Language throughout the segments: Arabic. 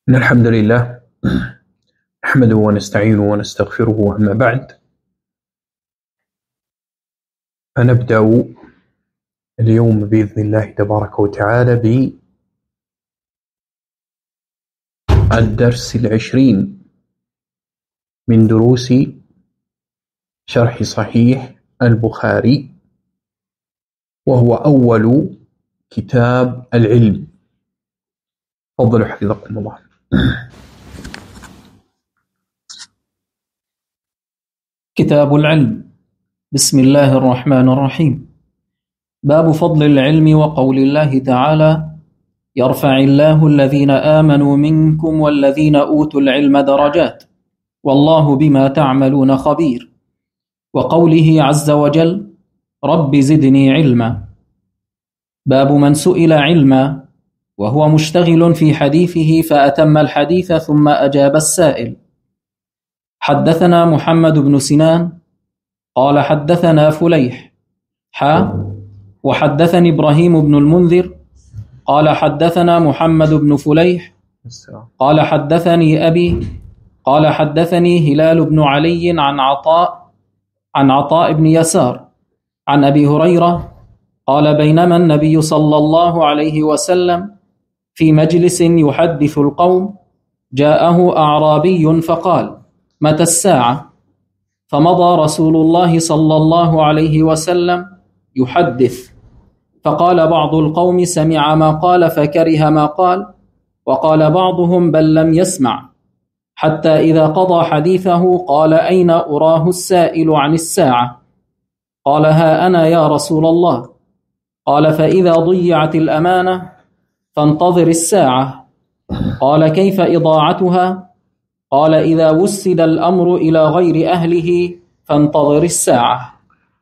إن الحمد لله نحمده ونستعينه ونستغفره، أما بعد فنبدأ اليوم بإذن الله تبارك وتعالى بالدرس 20 من دروس شرح صحيح البخاري، وهو أول كتاب العلم. تفضلوا حفظكم الله. كتاب العلم. بسم الله الرحمن الرحيم. باب فضل العلم وقول الله تعالى: يرفع الله الذين آمنوا منكم والذين أوتوا العلم درجات والله بما تعملون خبير، وقوله عز وجل: رب زدني علما. باب من سئل علما وهو مشتغل في حديثه فأتم الحديث ثم أجاب السائل. حدثنا محمد بن سنان قال حدثنا فليح وحدثني إبراهيم بن المنذر قال حدثنا محمد بن فليح قال حدثني أبي قال حدثني هلال بن علي عن عطاء بن يسار عن أبي هريرة قال: بينما النبي صلى الله عليه وسلم في مجلس يحدث القوم جاءه أعرابي فقال: متى الساعة؟ فمضى رسول الله صلى الله عليه وسلم يحدث، فقال بعض القوم: سمع ما قال فكره ما قال، وقال بعضهم: بل لم يسمع، حتى إذا قضى حديثه قال: أين أراه السائل عن الساعة؟ قال: ها أنا يا رسول الله. قال: فإذا ضيعت الأمانة فانتظر الساعة. قال: كيف إضاعتها؟ قال: إذا وسد الأمر إلى غير أهله فانتظر الساعة.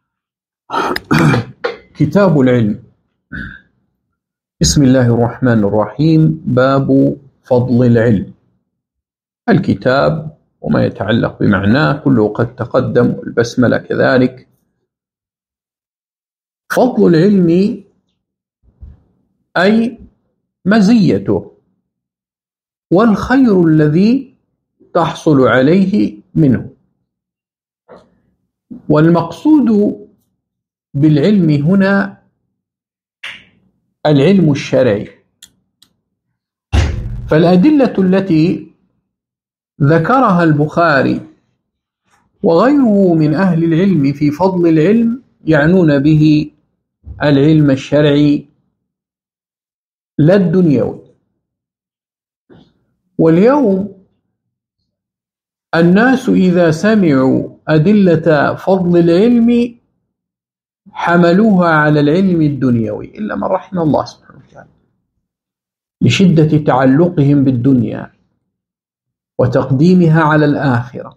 كتاب العلم. بسم الله الرحمن الرحيم. باب فضل العلم. الكتاب وما يتعلق بمعناه كله قد تقدم، والبسملة كذلك. فضل العلم أي مزيته والخير الذي تحصل عليه منه. والمقصود بالعلم هنا العلم الشرعي. فالأدلة التي ذكرها البخاري وغيره من أهل العلم في فضل العلم يعنون به العلم الشرعي لا الدنيوي. واليوم الناس إذا سمعوا أدلة فضل العلم حملوها على العلم الدنيوي، إلا من رحم الله سبحانه وتعالى، لشدة تعلقهم بالدنيا وتقديمها على الآخرة،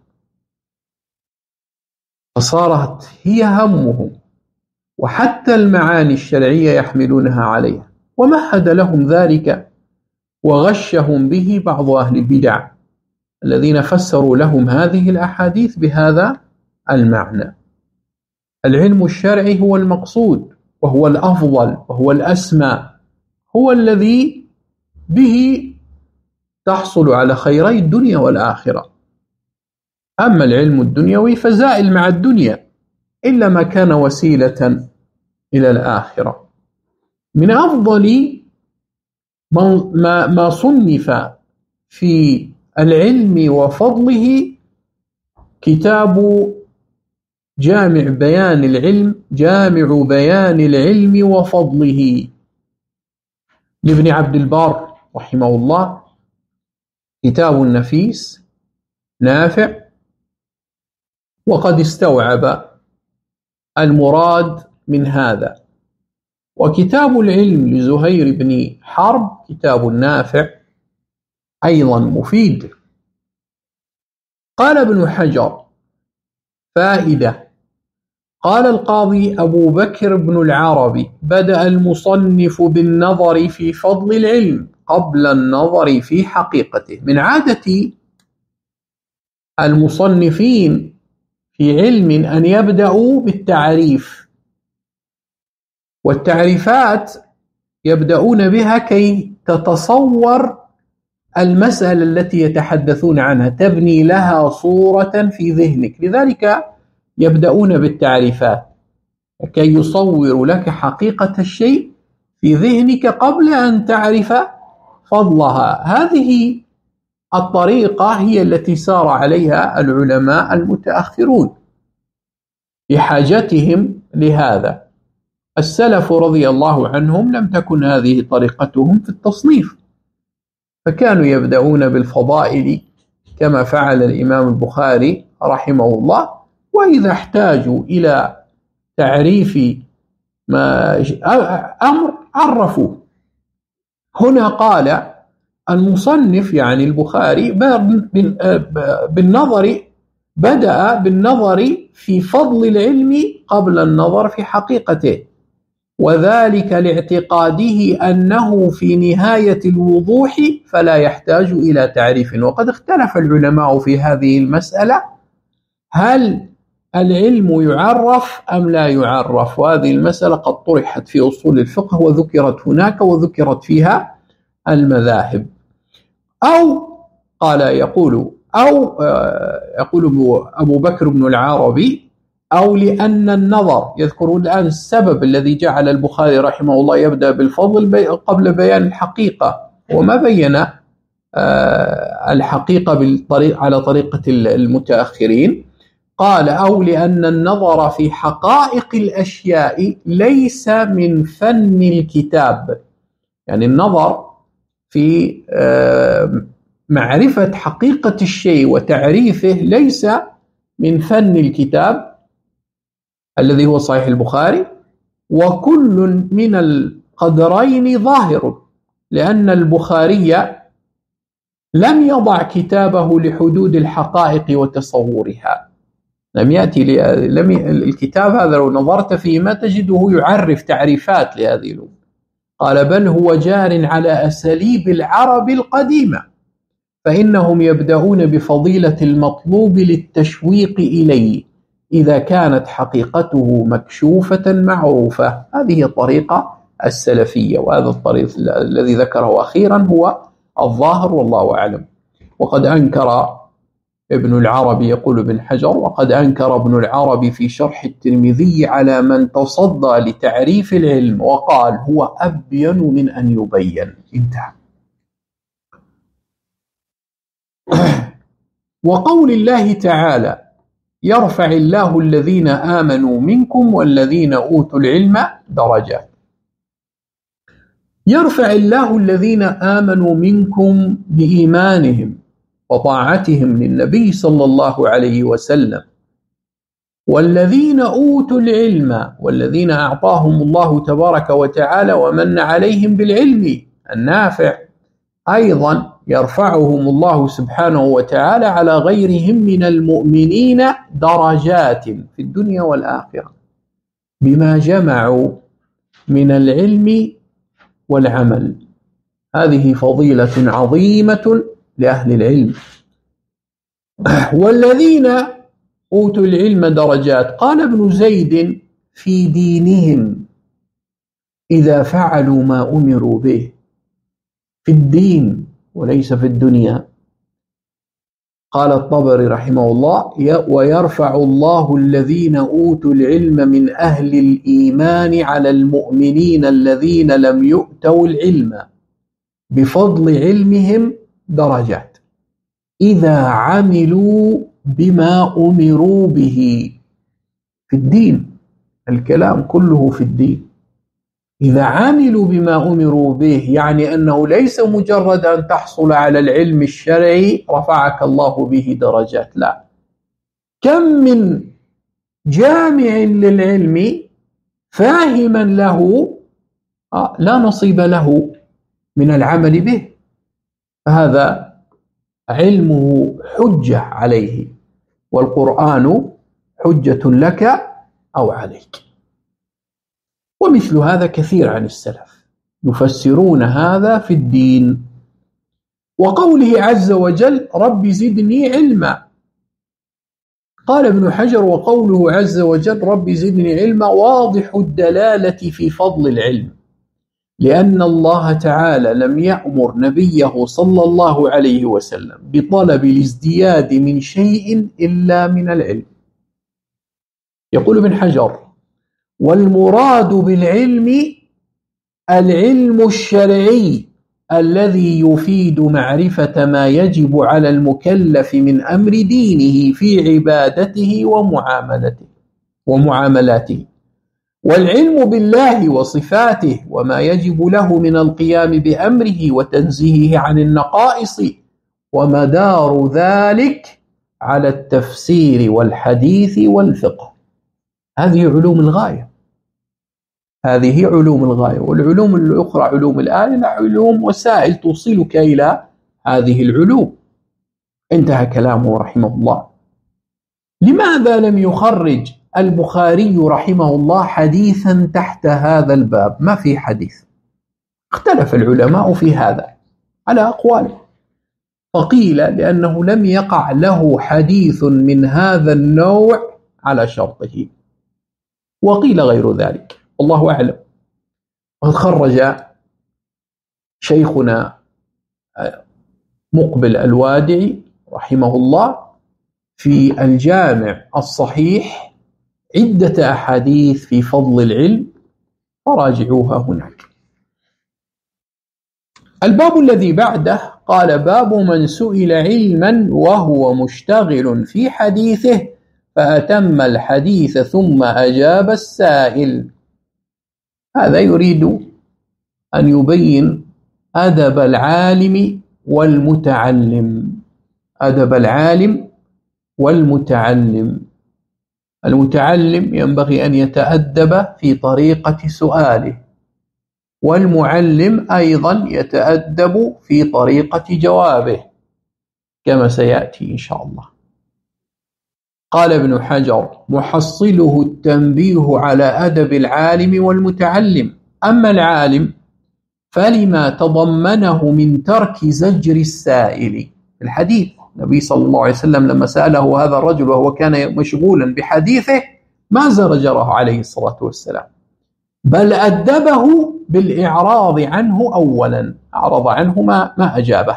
فصارت هي همهم، وحتى المعاني الشرعية يحملونها عليها. ومهد لهم ذلك وغشهم به بعض أهل البدع الذين فسروا لهم هذه الأحاديث بهذا المعنى. العلم الشرعي هو المقصود، وهو الأفضل، وهو الأسمى، هو الذي به تحصل على خيري الدنيا والآخرة. أما العلم الدنيوي فزائل مع الدنيا، إلا ما كان وسيلة إلى الآخرة. من أفضل ما صنف في العلم وفضله كتاب جامع بيان العلم وفضله لابن عبد البر رحمه الله. كتاب نفيس نافع، وقد استوعب المراد من هذا. وكتاب العلم لزهير بن حرب كتاب نافع أيضا مفيد. قال ابن حجر: فائدة. قال القاضي أبو بكر بن العربي: بدأ المصنف بالنظر في فضل العلم قبل النظر في حقيقته. من عادة المصنفين في علم أن يبدأوا بالتعريف، والتعريفات يبدأون بها كي تتصور المسألة التي يتحدثون عنها، تبني لها صورة في ذهنك. لذلك يبدأون بالتعريفات كي يصوروا لك حقيقة الشيء في ذهنك قبل أن تعرف فضلها. هذه الطريقة هي التي سار عليها العلماء المتأخرون بحاجتهم لهذا. السلف رضي الله عنهم لم تكن هذه طريقتهم في التصنيف، فكانوا يبدأون بالفضائل كما فعل الإمام البخاري رحمه الله، وإذا احتاجوا إلى تعريف ما أمر عرفوه. هنا قال المصنف يعني البخاري بدأ بالنظر في فضل العلم قبل النظر في حقيقته، وذلك لاعتقاده أنه في نهاية الوضوح فلا يحتاج إلى تعريف. وقد اختلف العلماء في هذه المسألة، هل العلم يعرف أم لا يعرف؟ وهذه المسألة قد طرحت في أصول الفقه وذكرت هناك وذكرت فيها المذاهب. يقول أبو بكر بن العربي أو لأن النظر، يذكرون الآن السبب الذي جعل البخاري رحمه الله يبدأ بالفضل قبل بيان الحقيقة، وما بين الحقيقة على طريقة المتأخرين. قال أو لأن النظر في حقائق الأشياء ليس من فن الكتاب، يعني النظر في معرفة حقيقة الشيء وتعريفه ليس من فن الكتاب الذي هو صحيح البخاري، وكل من القدرين ظاهر، لأن البخاري لم يضع كتابه لحدود الحقائق وتصورها. لم يأتي الكتاب هذا لو نظرت فيه ما تجده يعرف تعريفات لهذه الأمور. قال بل هو جار على أساليب العرب القديمة، فإنهم يبدأون بفضيلة المطلوب للتشويق إليه إذا كانت حقيقته مكشوفة معروفة. هذه الطريقة السلفية، وهذا الطريق الذي ذكره أخيرا هو الظاهر والله أعلم. وقد أنكر ابن العربي، يقول ابن حجر، وقد أنكر ابن العربي في شرح الترمذي على من تصدى لتعريف العلم وقال هو أبين من أن يبين. انتهى. وقول الله تعالى يرفع الله الذين آمنوا منكم والذين أوتوا العلم درجات. يرفع الله الذين آمنوا منكم بإيمانهم وطاعتهم للنبي صلى الله عليه وسلم، والذين أوتوا العلم والذين أعطاهم الله تبارك وتعالى ومن عليهم بالعلم النافع أيضا يرفعهم الله سبحانه وتعالى على غيرهم من المؤمنين درجات في الدنيا والآخرة بما جمعوا من العلم والعمل. هذه فضيلة عظيمة لأهل العلم. والذين أوتوا العلم درجات، قال ابن زيد في دينهم إذا فعلوا ما أمروا به، في الدين وليس في الدنيا. قال الطبري رحمه الله ويرفع الله الذين أوتوا العلم من أهل الإيمان على المؤمنين الذين لم يؤتوا العلم بفضل علمهم درجات إذا عملوا بما أمروا به في الدين. الكلام كله في الدين. إذا عملوا بما أمروا به يعني أنه ليس مجرد أن تحصل على العلم الشرعي رفعك الله به درجات، لا. كم من جامع للعلم فاهما له لا نصيب له من العمل به، فهذا علمه حجة عليه، والقرآن حجة لك أو عليك. ومثل هذا كثير عن السلف يفسرون هذا في الدين. وقوله عز وجل رب زدني علما، قال ابن حجر وقوله عز وجل رب زدني علما واضح الدلالة في فضل العلم، لأن الله تعالى لم يأمر نبيه صلى الله عليه وسلم بطلب الازدياد من شيء إلا من العلم. يقول ابن حجر: والمراد بالعلم العلم الشرعي الذي يفيد معرفة ما يجب على المكلف من أمر دينه في عبادته ومعاملاته، والعلم بالله وصفاته وما يجب له من القيام بأمره وتنزيهه عن النقائص، ومدار ذلك على التفسير والحديث والفقه. هذه علوم الغاية، هذه علوم الغاية. والعلوم الأخرى علوم الآلة علوم وسائل توصلك إلى هذه العلوم. انتهى كلامه رحمه الله. لماذا لم يخرج البخاري رحمه الله حديثا تحت هذا الباب؟ ما في حديث. اختلف العلماء في هذا على أقوال، فقيل لأنه لم يقع له حديث من هذا النوع على شرطه، وقيل غير ذلك، والله أعلم. وقد خرج شيخنا مقبل الوادعي رحمه الله في الجامع الصحيح عدة أحاديث في فضل العلم، فراجعوها هناك. الباب الذي بعده قال: باب من سئل علما وهو مشتغل في حديثه فأتم الحديث ثم أجاب السائل. هذا يريد أن يبين أدب العالم والمتعلم. أدب العالم والمتعلم. المتعلم ينبغي أن يتأدب في طريقة سؤاله، والمعلم أيضا يتأدب في طريقة جوابه كما سيأتي إن شاء الله. قال ابن حجر: محصله التنبيه على أدب العالم والمتعلم. أما العالم فلما تضمنه من ترك زجر السائل في الحديث. النبي صلى الله عليه وسلم لما سأله هذا الرجل وهو كان مشغولا بحديثه ما زجره عليه الصلاة والسلام، بل أدبه بالإعراض عنه أولا، أعرض عنه ما أجابه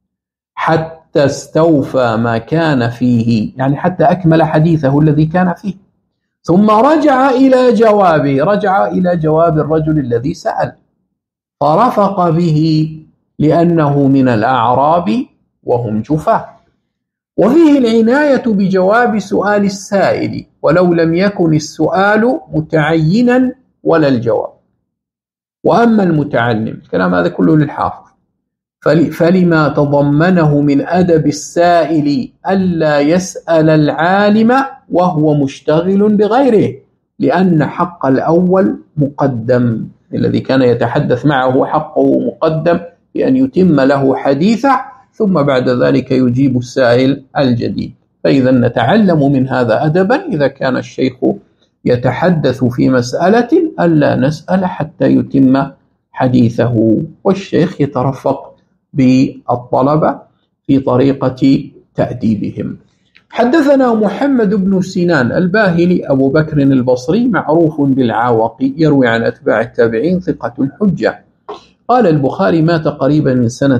حتى استوفى ما كان فيه، يعني حتى أكمل حديثه الذي كان فيه، ثم رجع إلى جوابه، رجع إلى جواب الرجل الذي سأل، فرفق به لأنه من الأعراب وهم جفاة. وفيه العناية بجواب سؤال السائل ولو لم يكن السؤال متعينا ولا الجواب. وأما المتعلم، الكلام هذا كله للحافظ، فلما تضمنه من أدب السائل ألا يسأل العالم وهو مشتغل بغيره، لأن حق الأول مقدم، الذي كان يتحدث معه حقه مقدم بأن يتم له حديثه، ثم بعد ذلك يجيب السائل الجديد. فإذا نتعلم من هذا أدبا إذا كان الشيخ يتحدث في مسألة ألا نسأل حتى يتم حديثه، والشيخ يترفق بالطلبة في طريقة تأديبهم. حدثنا محمد بن سنان الباهلي أبو بكر البصري معروف بالعاوقي، يروي عن أتباع التابعين، ثقة حجة. قال البخاري: مات قريبا من سنة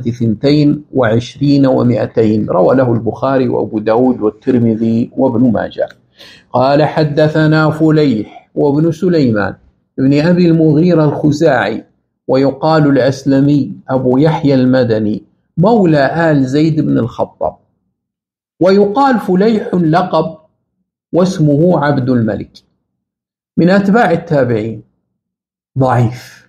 22 و200، روى له البخاري وأبو داود والترمذي وابن ماجه. قال: حدثنا فليح وابن سليمان ابن أبي المغيرة الخزاعي، ويقال الأسلمي أبو يحيى المدني، مولى آل زيد بن الخطاب، ويقال فليح لقب واسمه عبد الملك، من أتباع التابعين، ضعيف،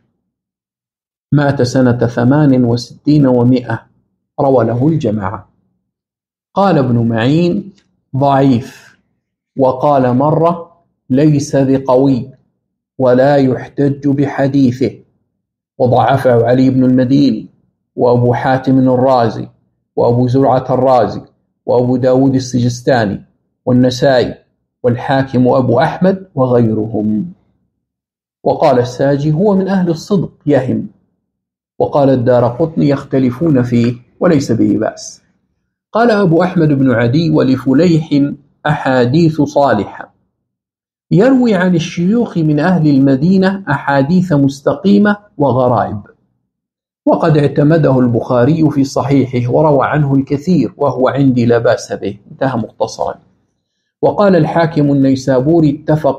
مات سنة 68 و100، روى له الجماعة. قال ابن معين: ضعيف، وقال مرة: ليس بقوي ولا يحتج بحديثه، وضعفه علي بن المديني وأبو حاتم الرازي وأبو زرعة الرازي وأبو داود السجستاني والنسائي والحاكم وأبو أحمد وغيرهم. وقال الساجي: هو من أهل الصدق يهم. وقال الدارقطني: يختلفون فيه وليس به بأس. قال أبو أحمد بن عدي: ولفليح أحاديث صالحة، يروي عن الشيوخ من أهل المدينة أحاديث مستقيمة وغرائب، وقد اعتمده البخاري في صحيحه وروى عنه الكثير، وهو عندي لا بأس به. انتهى مختصرا. وقال الحاكم النيسابوري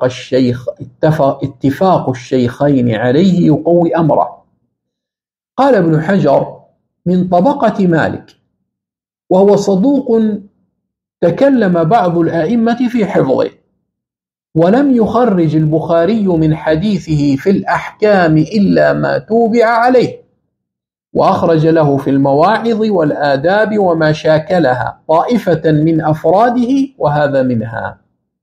اتفاق الشيخين عليه يقوي أمره. قال ابن حجر من طبقة مالك، وهو صدوق تكلم بعض الأئمة في حفظه، ولم يخرج البخاري من حديثه في الأحكام إلا ما توبع عليه، وأخرج له في المواعظ والآداب وما شاكلها طائفة من أفراده، وهذا منها.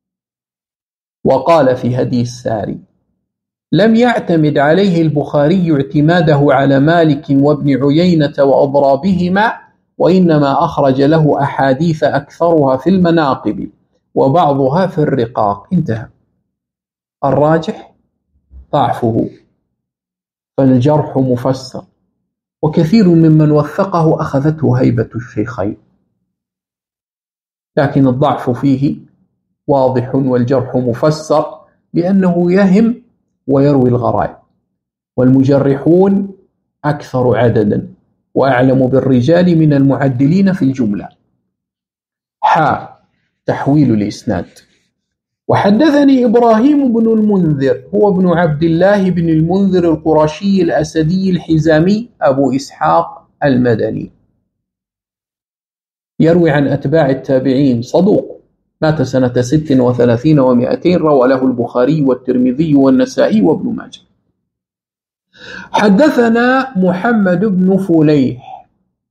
وقال في هدي الساري: لم يعتمد عليه البخاري اعتماده على مالك وابن عيينة وأضرابهما، وإنما أخرج له أحاديث أكثرها في المناقب وبعضها في الرقاق. انتهى. الراجح ضعفه، فالجرح مفسر، وكثير ممن وثقه أخذته هيبة الشيخين، لكن الضعف فيه واضح والجرح مفسر، لأنه يهم ويروي الغرائب، والمجرحون أكثر عددا وأعلم بالرجال من المعدلين في الجملة. تحويل الإسناد. وحدثني إبراهيم بن المنذر، هو ابن عبد الله بن المنذر القرشي الأسدي الحزامي أبو إسحاق المدني، يروي عن أتباع التابعين، صدوق، مات سنة 36 و200، روى له البخاري والترمذي والنسائي وابن ماجه. حدثنا محمد بن فليح،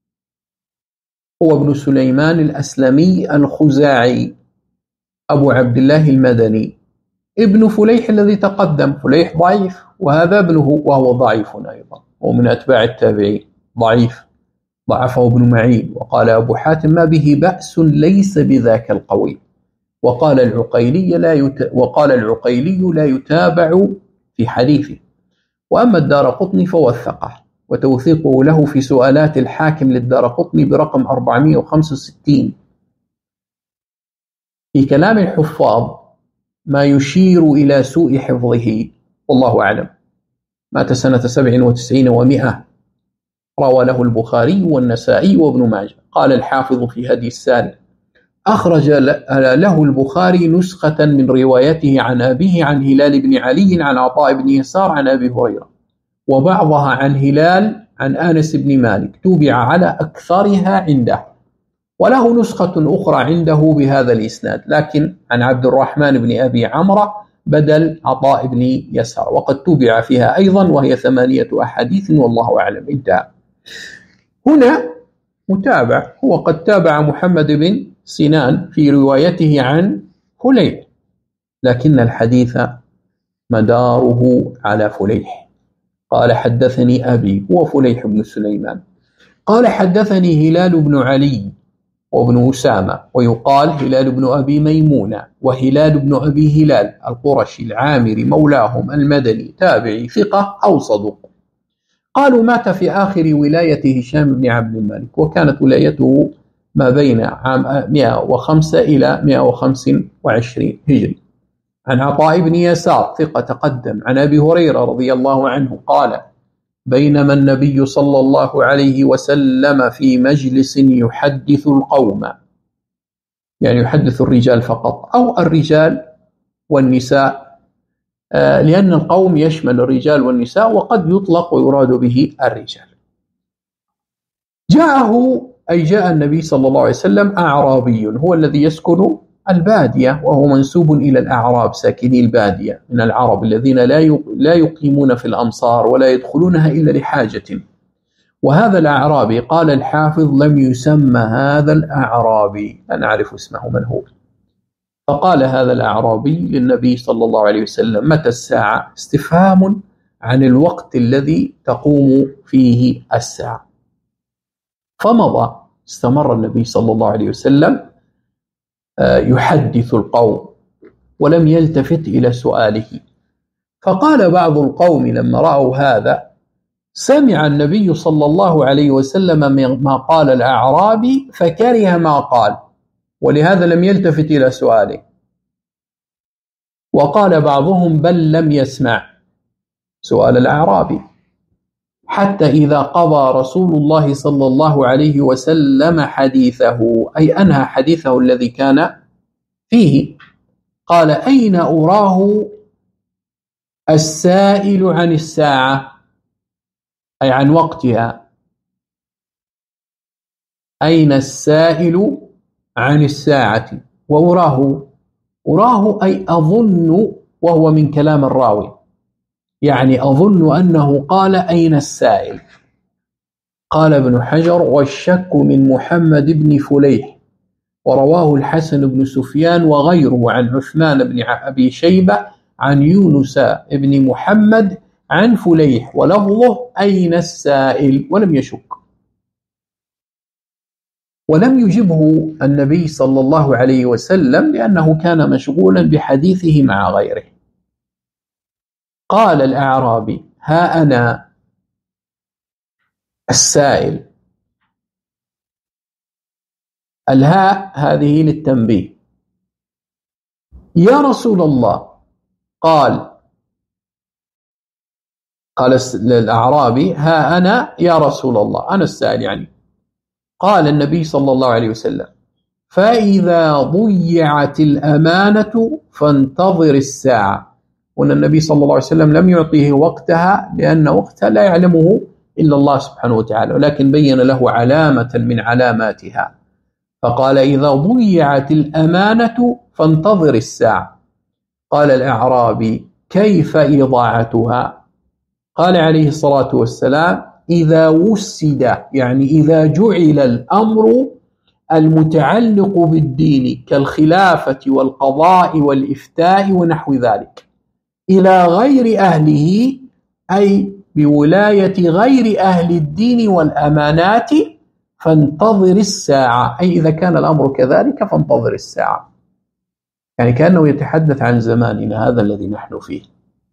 هو ابن سليمان الأسلمي الخزاعي أبو عبد الله المدني، ابن فليح الذي تقدم. فليح ضعيف، وهذا ابنه وهو ضعيف أيضا، ومن أتباع التابعين، ضعيف، ضعفه ابن معين. وقال أبو حاتم: ما به بأس، ليس بذاك القوي. وقال العقيلي لا يتابع في حديثه. وأما الدارقطني فوثقه، وتوثيقه له في سؤالات الحاكم للدارقطني برقم 465. في كلام الحفاظ ما يشير إلى سوء حفظه، والله أعلم. مات سنة 97 و100، روى له البخاري والنسائي وابن ماجه. قال الحافظ في هدي الساري: أخرج له البخاري نسخة من روايته عن أبيه عن هلال بن علي عن عطاء بن يسار عن أبي هريرة، وبعضها عن هلال عن أنس بن مالك، توبع على أكثرها عنده. وله نسخة أخرى عنده بهذا الإسناد، لكن عن عبد الرحمن بن أبي عمرو بدل عطاء بن يسار، وقد توبع فيها أيضا، وهي 8 أحاديث، والله أعلم. انتهى. هنا متابع، هو قد تابع محمد بن سنان في روايته عن فليح، لكن الحديث مداره على فليح. قال: حدثني أبي، هو فليح بن سليمان، قال: حدثني هلال بن علي وابن أسامة، ويقال هلال بن أبي ميمونة وهلال بن أبي هلال القرشي العامري مولاهم المدني، تابعي ثقة أو صدوق. قالوا: مات في آخر ولاية هشام بن عبد الملك، وكانت ولايته ما بين عام 105 إلى 125 هجري. عن عطاء بن يسار ثقة تقدم. عن أبي هريرة رضي الله عنه قال: بينما النبي صلى الله عليه وسلم في مجلس يحدث القوم، يعني يحدث الرجال فقط، أو الرجال والنساء، لأن القوم يشمل الرجال والنساء، وقد يطلق ويراد به الرجال. جاء النبي صلى الله عليه وسلم أعرابي، هو الذي يسكن البادية، وهو منسوب إلى الأعراب ساكني البادية من العرب الذين لا يقيمون في الأمصار ولا يدخلونها إلا لحاجة. وهذا الأعرابي، قال الحافظ: لم يسمى هذا الأعرابي، لا نعرف اسمه من هو. فقال هذا الأعرابي للنبي صلى الله عليه وسلم: متى الساعة؟ استفهام عن الوقت الذي تقوم فيه الساعة. فمضى، استمر النبي صلى الله عليه وسلم يحدث القوم ولم يلتفت إلى سؤاله. فقال بعض القوم لما رأوا هذا: سمع النبي صلى الله عليه وسلم ما قال الأعرابي فكره ما قال، ولهذا لم يلتفت إلى سؤاله. وقال بعضهم بل لم يسمع سؤال الأعرابي حتى إذا قضى رسول الله صلى الله عليه وسلم حديثه، أي أنهى حديثه الذي كان فيه، قال أين أراه السائل عن الساعة، أي عن وقتها، أين السائل عن الساعة، وأراه أي أظن، وهو من كلام الراوي، يعني أظن أنه قال أين السائل. قال ابن حجر والشك من محمد بن فليح، ورواه الحسن بن سفيان وغيره عن عثمان بن أبي شيبة عن يونس بن محمد عن فليح ولفظه أين السائل، ولم يشك. ولم يجبه النبي صلى الله عليه وسلم لأنه كان مشغولا بحديثه مع غيره. قال الأعرابي ها أنا السائل، الهاء هذه للتنبيه. يا رسول الله، قال الأعرابي ها أنا يا رسول الله، أنا السائل يعني. قال النبي صلى الله عليه وسلم فإذا ضيعت الأمانة فانتظر الساعة. وأن النبي صلى الله عليه وسلم لم يعطيه وقتها لأن وقتها لا يعلمه إلا الله سبحانه وتعالى، ولكن بين له علامة من علاماتها، فقال إذا ضيعت الأمانة فانتظر الساعة. قال الأعرابي كيف إضاعتها؟ قال عليه الصلاة والسلام إذا وسد، يعني إذا جعل الأمر المتعلق بالدين كالخلافة والقضاء والإفتاء ونحو ذلك إلى غير أهله، أي بولاية غير أهل الدين والأمانات، فانتظر الساعة، أي إذا كان الأمر كذلك فانتظر الساعة. يعني كأنه يتحدث عن زماننا هذا الذي نحن فيه.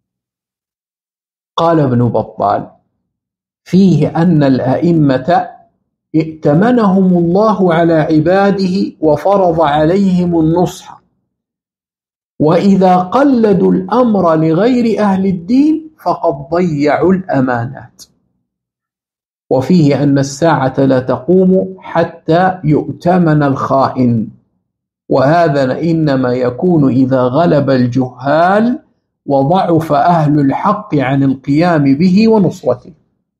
قال ابن بطال فيه أن الأئمة ائتمنهم الله على عباده وفرض عليهم النصح، وإذا قلدوا الأمر لغير أهل الدين فقد ضيعوا الأمانات. وفيه أن الساعة لا تقوم حتى يؤتمن الخائن، وهذا إنما يكون إذا غلب الجهال وضعف أهل الحق عن القيام به ونصرته.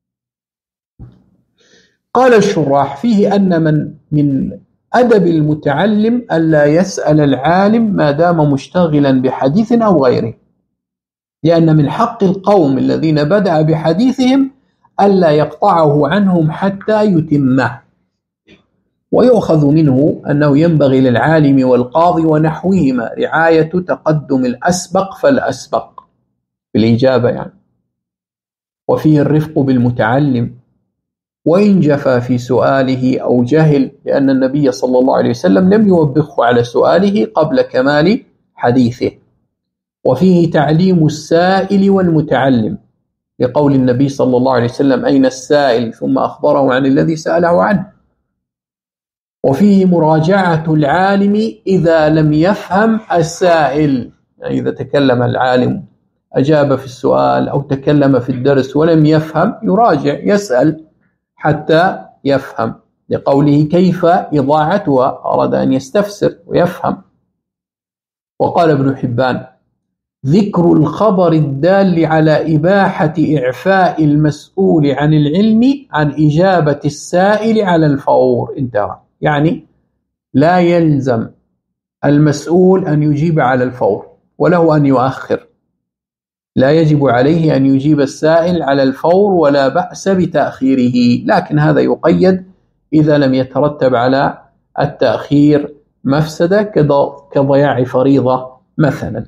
قال الشراح فيه أن من أدب المتعلم ألا يسأل العالم ما دام مشتغلا بحديث أو غيره، لأن من حق القوم الذين بدأ بحديثهم ألا يقطعه عنهم حتى يتمه. ويؤخذ منه أنه ينبغي للعالم والقاضي ونحوهما رعاية تقدم الأسبق فالأسبق بالإجابة يعني. وفيه الرفق بالمتعلم وإن جفى في سؤاله أو جهل، لأن النبي صلى الله عليه وسلم لم يوبخه على سؤاله قبل كمال حديثه. وفيه تعليم السائل والمتعلم، لقول النبي صلى الله عليه وسلم أين السائل، ثم أخبره عن الذي سأله عنه. وفيه مراجعة العالم إذا لم يفهم السائل، يعني إذا تكلم العالم أجاب في السؤال أو تكلم في الدرس ولم يفهم يراجع يسأل حتى يفهم، لقوله كيف إضاعتها، أراد أن يستفسر ويفهم. وقال ابن حبان ذكر الخبر الدال على إباحة إعفاء المسؤول عن العلم عن إجابة السائل على الفور، انتهى. يعني لا يلزم المسؤول أن يجيب على الفور، وله أن يؤخر، لا يجب عليه أن يجيب السائل على الفور ولا بأس بتأخيره، لكن هذا يقيد إذا لم يترتب على التأخير مفسدة كضياع فريضة مثلا.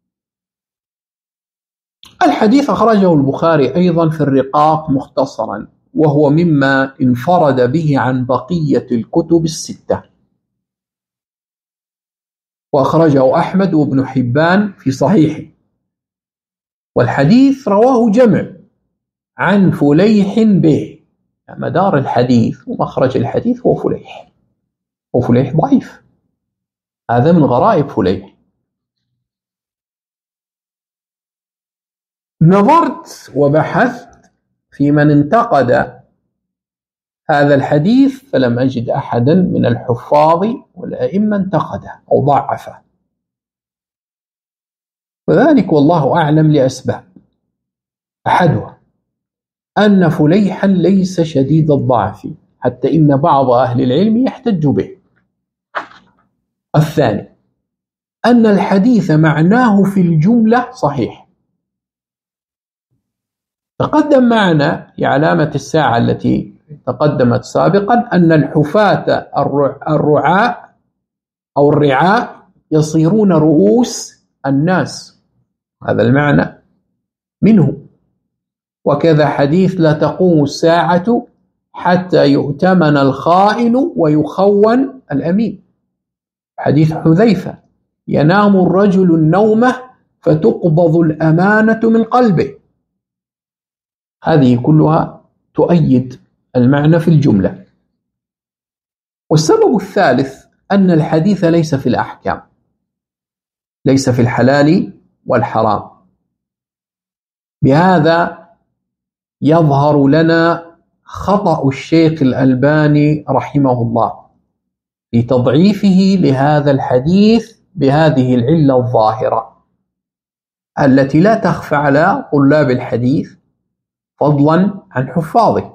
الحديث أخرجه البخاري أيضا في الرقاق مختصرا، وهو مما انفرد به عن بقية الكتب الستة. وأخرجه أحمد وابن حبان في صحيحه. والحديث رواه جمع عن فليح به، مدار الحديث ومخرج الحديث هو فليح، وفليح ضعيف، هذا من غرائب فليح. نظرت وبحثت في من انتقد هذا الحديث فلم أجد أحدا من الحفاظ والأئمة انتقده أو ضعفه، وذلك والله أعلم لأسباب. أحدها أن فليحا ليس شديد الضعف حتى إن بعض أهل العلم يحتج به. الثاني أن الحديث معناه في الجملة صحيح. تقدم معنا في علامة الساعة التي تقدمت سابقا أن الحفاة الرعاء أو الرعاء يصيرون رؤوس الناس، هذا المعنى منه. وكذا حديث لا تقوم الساعة حتى يؤتمن الخائن ويخون الأمين، حديث حذيفة: ينام الرجل النومة فتقبض الأمانة من قلبه. هذه كلها تؤيد المعنى في الجملة. والسبب الثالث أن الحديث ليس في الأحكام، ليس في الحلال والحرام. بهذا يظهر لنا خطأ الشيخ الألباني رحمه الله في تضعيفه لهذا الحديث بهذه العلة الظاهرة التي لا تخفى على طلاب الحديث فضلا عن حفاظه.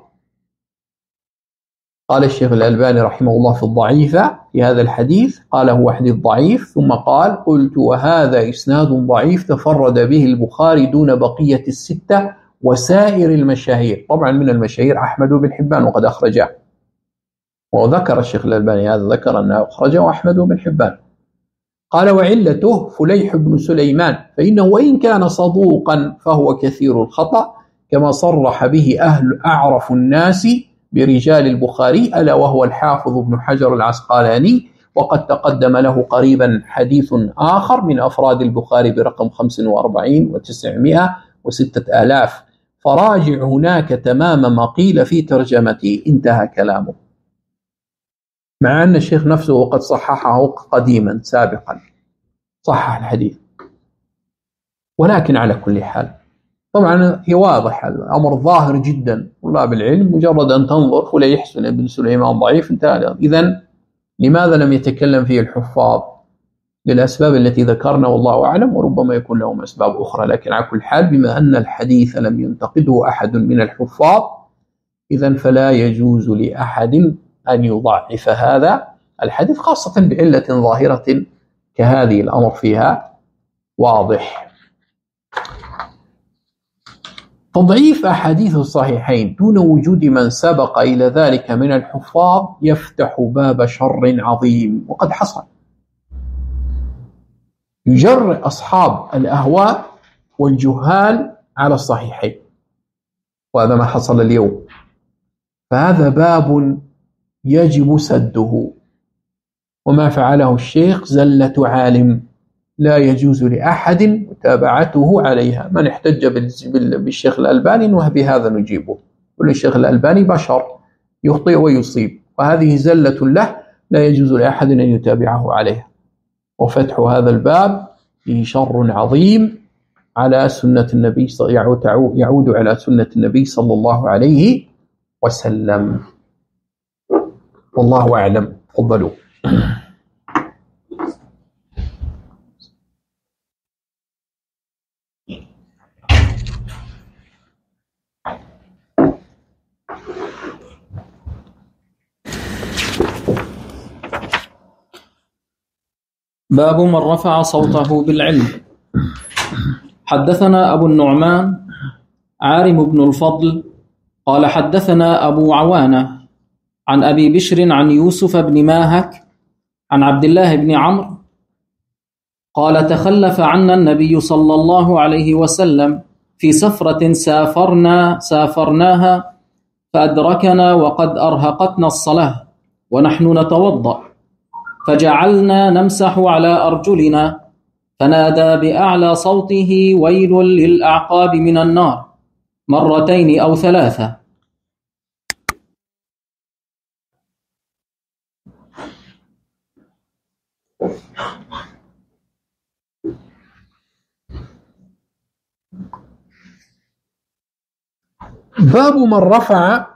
قال الشيخ الألباني رحمه الله في الضعيفة في هذا الحديث، قال هو حديث ضعيف، ثم قال: قلت وهذا إسناد ضعيف تفرد به البخاري دون بقية الستة وسائر المشاهير. طبعا من المشاهير أحمد بن حبان وقد أخرجه، وذكر الشيخ الألباني هذا، ذكر أنه أخرجه أحمد بن حبان. قال: وعلته فليح بن سليمان، فإنه وإن كان صدوقا فهو كثير الخطأ، كما صرح به أعرف الناس برجال البخاري ألا وهو الحافظ ابن حجر العسقلاني، وقد تقدم له قريبا حديث آخر من أفراد البخاري برقم 45 و906,000، فراجع هناك تمام ما قيل في ترجمتي. انتهى كلامه. مع أن الشيخ نفسه قد صححه قديما سابقا، صحح الحديث، ولكن على كل حال طبعا هي واضح، الأمر ظاهر جدا. طلاب العلم مجرد أن تنظر فليح بن سليمان ضعيف انتهى. إذن لماذا لم يتكلم فيه الحفاظ؟ للأسباب التي ذكرنا والله أعلم، وربما يكون لهم أسباب أخرى. لكن على كل حال بما أن الحديث لم ينتقده أحد من الحفاظ، إذن فلا يجوز لأحد أن يضعف هذا الحديث، خاصة بعلة ظاهرة كهذه الأمر فيها واضح. تضعيف أحاديث الصحيحين دون وجود من سبق إلى ذلك من الحفاظ يفتح باب شر عظيم، وقد حصل. يجر أصحاب الأهواء والجهال على الصحيحين، وهذا ما حصل اليوم. فهذا باب يجب سده، وما فعله الشيخ زلة عالم لا يجوز لأحد متابعته عليها. من احتج بالشيخ الألباني وبهذا نجيبه، والشيخ الألباني بشر يخطئ ويصيب، وهذه زلة له لا يجوز لأحد أن يتابعه عليها. وفتح هذا الباب فيه شر عظيم على سنة النبي، يعود على سنة النبي صلى الله عليه وسلم. والله أعلم. تفضلوا. باب من رفع صوته بالعلم. حدثنا أبو النعمان عارم بن الفضل قال حدثنا أبو عوانة عن أبي بشر عن يوسف بن ماهك عن عبد الله بن عمرو قال تخلف عنا النبي صلى الله عليه وسلم في سفرة سافرناها فأدركنا وقد أرهقتنا الصلاة ونحن نتوضأ، فجعلنا نمسح على أرجلنا، فنادى بأعلى صوته ويل للأعقاب من النار مرتين أو ثلاثة. باب من رفع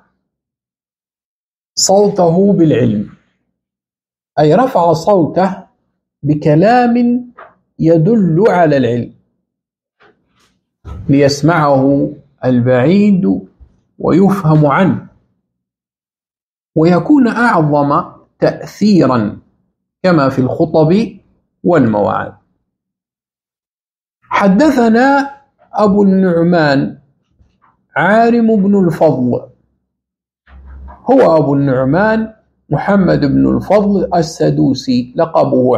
صوته بالعلم، أي رفع صوته بكلام يدل على العلم ليسمعه البعيد ويفهم عنه ويكون أعظم تأثيرا كما في الخطب والمواعظ. حدثنا أبو النعمان عارم بن الفضل، هو أبو النعمان محمد بن الفضل السدوسي، لقبه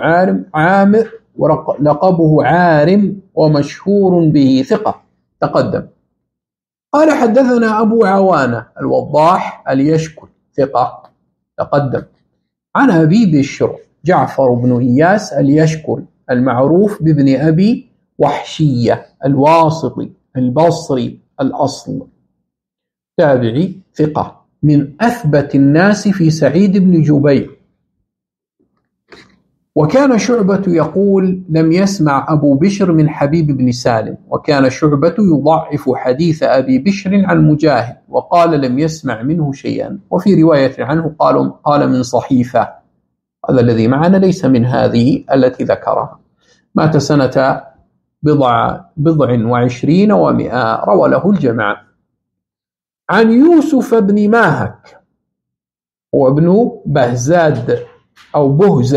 عارم ومشهور به، ثقة تقدم. قال حدثنا أبو عوانة الوضاح اليشكر، ثقة تقدم، عن أبي بشر جعفر بن إياس اليشكر المعروف بابن أبي وحشية الواسطي البصري الأصل، تابعي ثقة، من أثبت الناس في سعيد بن جبير. وكان شعبة يقول لم يسمع أبو بشر من حبيب بن سالم، وكان شعبة يضعف حديث أبي بشر عن مجاهد وقال لم يسمع منه شيئا، وفي رواية عنه قال من صحيفة، هذا الذي معنا ليس من هذه التي ذكرها. مات سنة 29 و100، روى له الجماعة. عن يوسف بن ماهك هو ابن بهزاد أو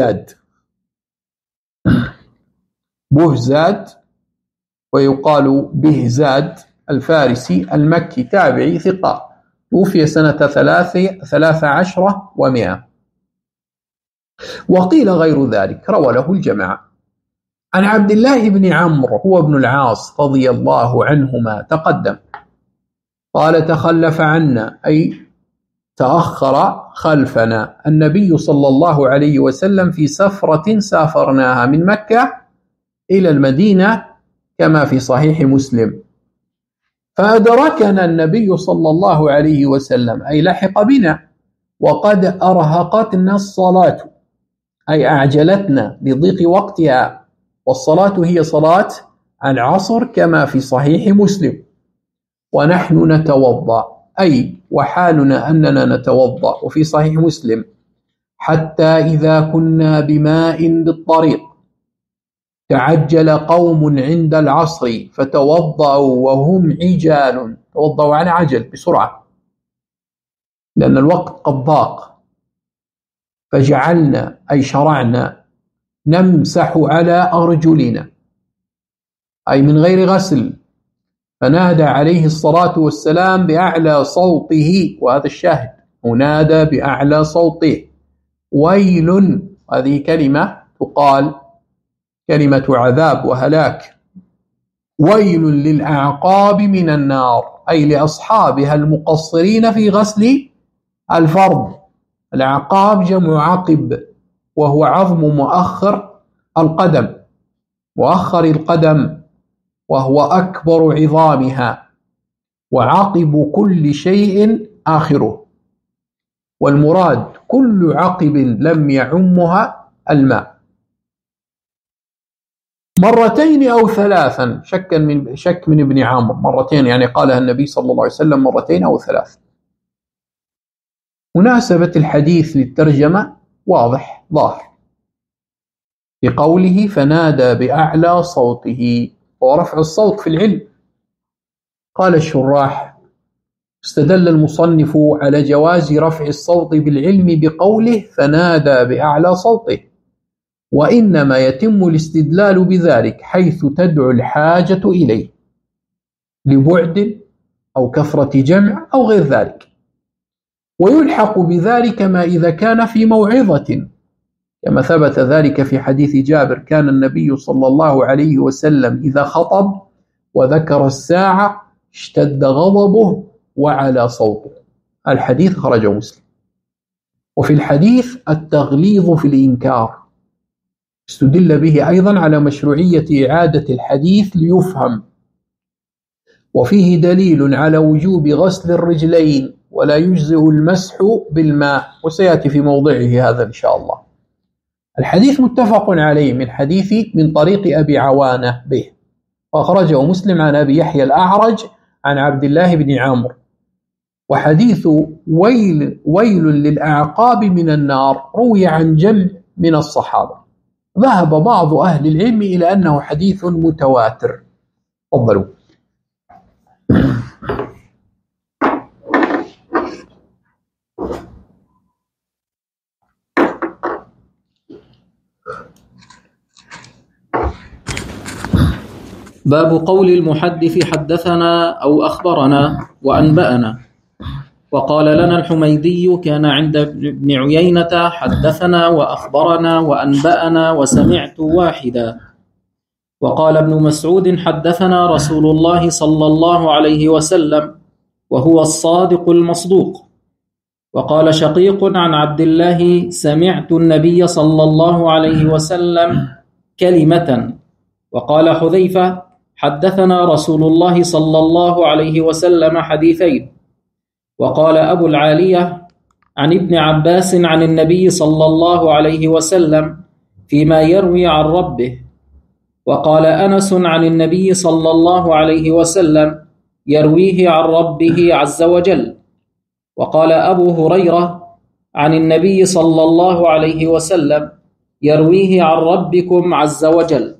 بهزاد ويقال بهزاد الفارسي المكي، تابعي ثقة، توفي سنة 13 و100، وقيل غير ذلك، روى له الجماعة. عن عبد الله بن عمرو هو ابن العاص رضي الله عنهما تقدم، قال تخلف عنا أي تأخر خلفنا النبي صلى الله عليه وسلم في سفرة سافرناها من مكة إلى المدينة كما في صحيح مسلم، فأدركنا النبي صلى الله عليه وسلم أي لحق بنا وقد أرهقتنا الصلاة أي أعجلتنا لضيق وقتها، والصلاة هي صلاة العصر كما في صحيح مسلم، ونحن نتوضأ أي وحالنا أننا نتوضأ، وفي صحيح مسلم حتى إذا كنا بماء بالطريق تعجل قوم عند العصر فتوضأوا وهم عجال، توضأوا على عجل بسرعة لأن الوقت قد ضاق، فجعلنا أي شرعنا نمسح على أرجلنا أي من غير غسل، فنادى عليه الصلاة والسلام بأعلى صوته، وهذا الشاهد، ونادى بأعلى صوته ويل، هذه كلمة تقال كلمة عذاب وهلاك، ويل للأعقاب من النار أي لأصحابها المقصرين في غسل الفرض. الأعقاب جمع عقب وهو عظم مؤخر القدم، مؤخر القدم وهو أكبر عظامها، وعقب كل شيء آخره، والمراد كل عقب لم يعمها الماء. مرتين أو ثلاثا، شك من ابن عامر، مرتين يعني قالها النبي صلى الله عليه وسلم مرتين أو ثلاث. مناسبة الحديث للترجمة واضح ظاهر في قوله فنادى بأعلى صوته، ورفع الصوت في العلم. قال الشراح استدل المصنف على جواز رفع الصوت بالعلم بقوله فنادى بأعلى صوته، وإنما يتم الاستدلال بذلك حيث تدعو الحاجة إليه لبعد أو كثرة جمع أو غير ذلك، ويلحق بذلك ما إذا كان في موعظة، كما ثبت ذلك في حديث جابر كان النبي صلى الله عليه وسلم إذا خطب وذكر الساعة اشتد غضبه وعلى صوته، الحديث خرجه مسلم. وفي الحديث التغليظ في الإنكار، استدل به أيضا على مشروعية إعادة الحديث ليفهم، وفيه دليل على وجوب غسل الرجلين ولا يجزئ المسح بالماء، وسيأتي في موضعه هذا إن شاء الله. الحديث متفق عليه من طريق أبي عوانة به، وأخرجه مسلم عن أبي يحيى الأعرج عن عبد الله بن عمرو وحديث ويل للأعقاب من النار روي عن جمع من الصحابة. ذهب بعض أهل العلم إلى أنه حديث متواتر. تفضلوا. باب قول المحدث حدثنا أو أخبرنا وأنبأنا. وقال لنا الحميدي كان عند ابن عيينة حدثنا وأخبرنا وأنبأنا وسمعت واحدا. وقال ابن مسعود حدثنا رسول الله صلى الله عليه وسلم وهو الصادق المصدوق. وقال شقيق عن عبد الله سمعت النبي صلى الله عليه وسلم كلمة. وقال حذيفة حدثنا رسول الله صلى الله عليه وسلم حديثين. وقال أبو العالية عن ابن عباس عن النبي صلى الله عليه وسلم فيما يروي عن ربه. وقال أنس عن النبي صلى الله عليه وسلم يرويه عن ربه عز وجل. وقال أبو هريرة عن النبي صلى الله عليه وسلم يرويه عن ربكم عز وجل.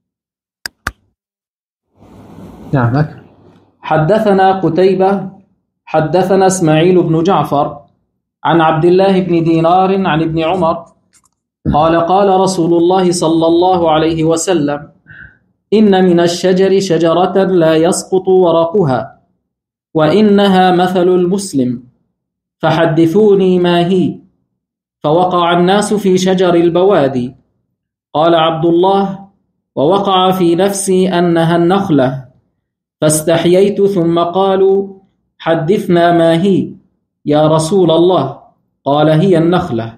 نعم. حدثنا قتيبة حدثنا اسماعيل بن جعفر عن عبد الله بن دينار عن ابن عمر قال قال رسول الله صلى الله عليه وسلم إن من الشجر شجرة لا يسقط ورقها وإنها مثل المسلم فحدثوني ما هي. فوقع الناس في شجر البوادي. قال عبد الله ووقع في نفسي أنها النخلة فاستحييت ثم قالوا حدثنا ما هي يا رسول الله. قال هي النخلة.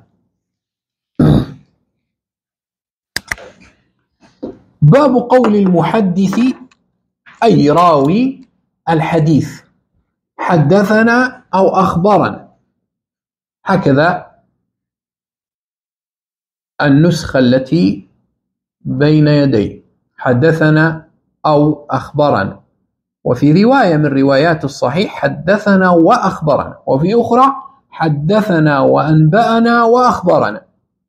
باب قول المحدث أي راوي الحديث حدثنا أو أخبرنا. هكذا النسخة التي بين يدي حدثنا أو أخبرنا. وفي رواية من روايات الصحيح حدثنا وأخبرنا، وفي أخرى حدثنا وأنبأنا وأخبرنا.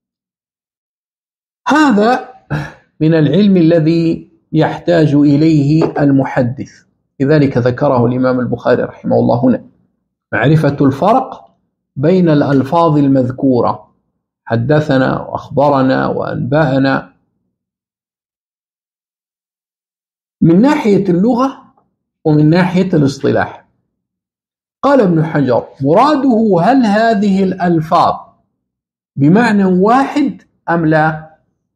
هذا من العلم الذي يحتاج إليه المحدث، لذلك ذكره الإمام البخاري رحمه الله هنا، معرفة الفرق بين الألفاظ المذكورة حدثنا وأخبرنا وأنبأنا من ناحية اللغة ومن ناحية الاصطلاح. قال ابن حجر مراده هل هذه الألفاظ بمعنى واحد أم لا؟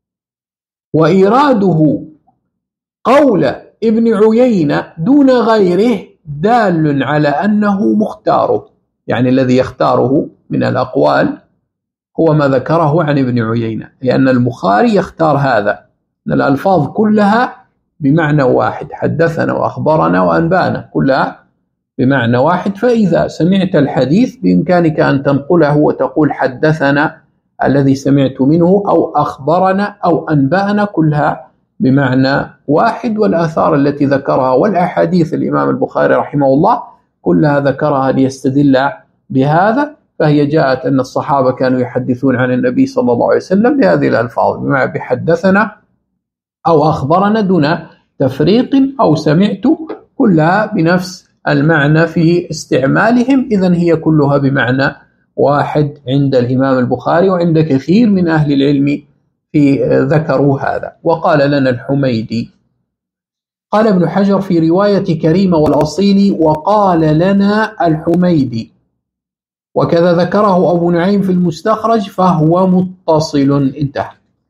وإراده قول ابن عيينة دون غيره دال على أنه مختاره، يعني الذي يختاره من الأقوال هو ما ذكره عن ابن عيينة، لأن البخاري يختار هذا أن الألفاظ كلها بمعنى واحد، حدثنا وأخبرنا وأنبأنا كلها بمعنى واحد. فإذا سمعت الحديث بإمكانك أن تنقله وتقول حدثنا الذي سمعت منه أو أخبرنا أو أنبأنا كلها بمعنى واحد. والآثار التي ذكرها والأحاديث الإمام البخاري رحمه الله كلها ذكرها ليستدل بهذا، فهي جاءت أن الصحابة كانوا يحدثون عن النبي صلى الله عليه وسلم بهذه الألفاظ بمعنى بحدثنا أو أخبرنا دون تفريق أو سمعت، كلها بنفس المعنى في استعمالهم. إذن هي كلها بمعنى واحد عند الإمام البخاري وعند كثير من أهل العلم في ذكروا هذا. وقال لنا الحميدي قال ابن حجر في رواية كريم والأصيل وقال لنا الحميدي، وكذا ذكره أبو نعيم في المستخرج فهو متصل. انتهى.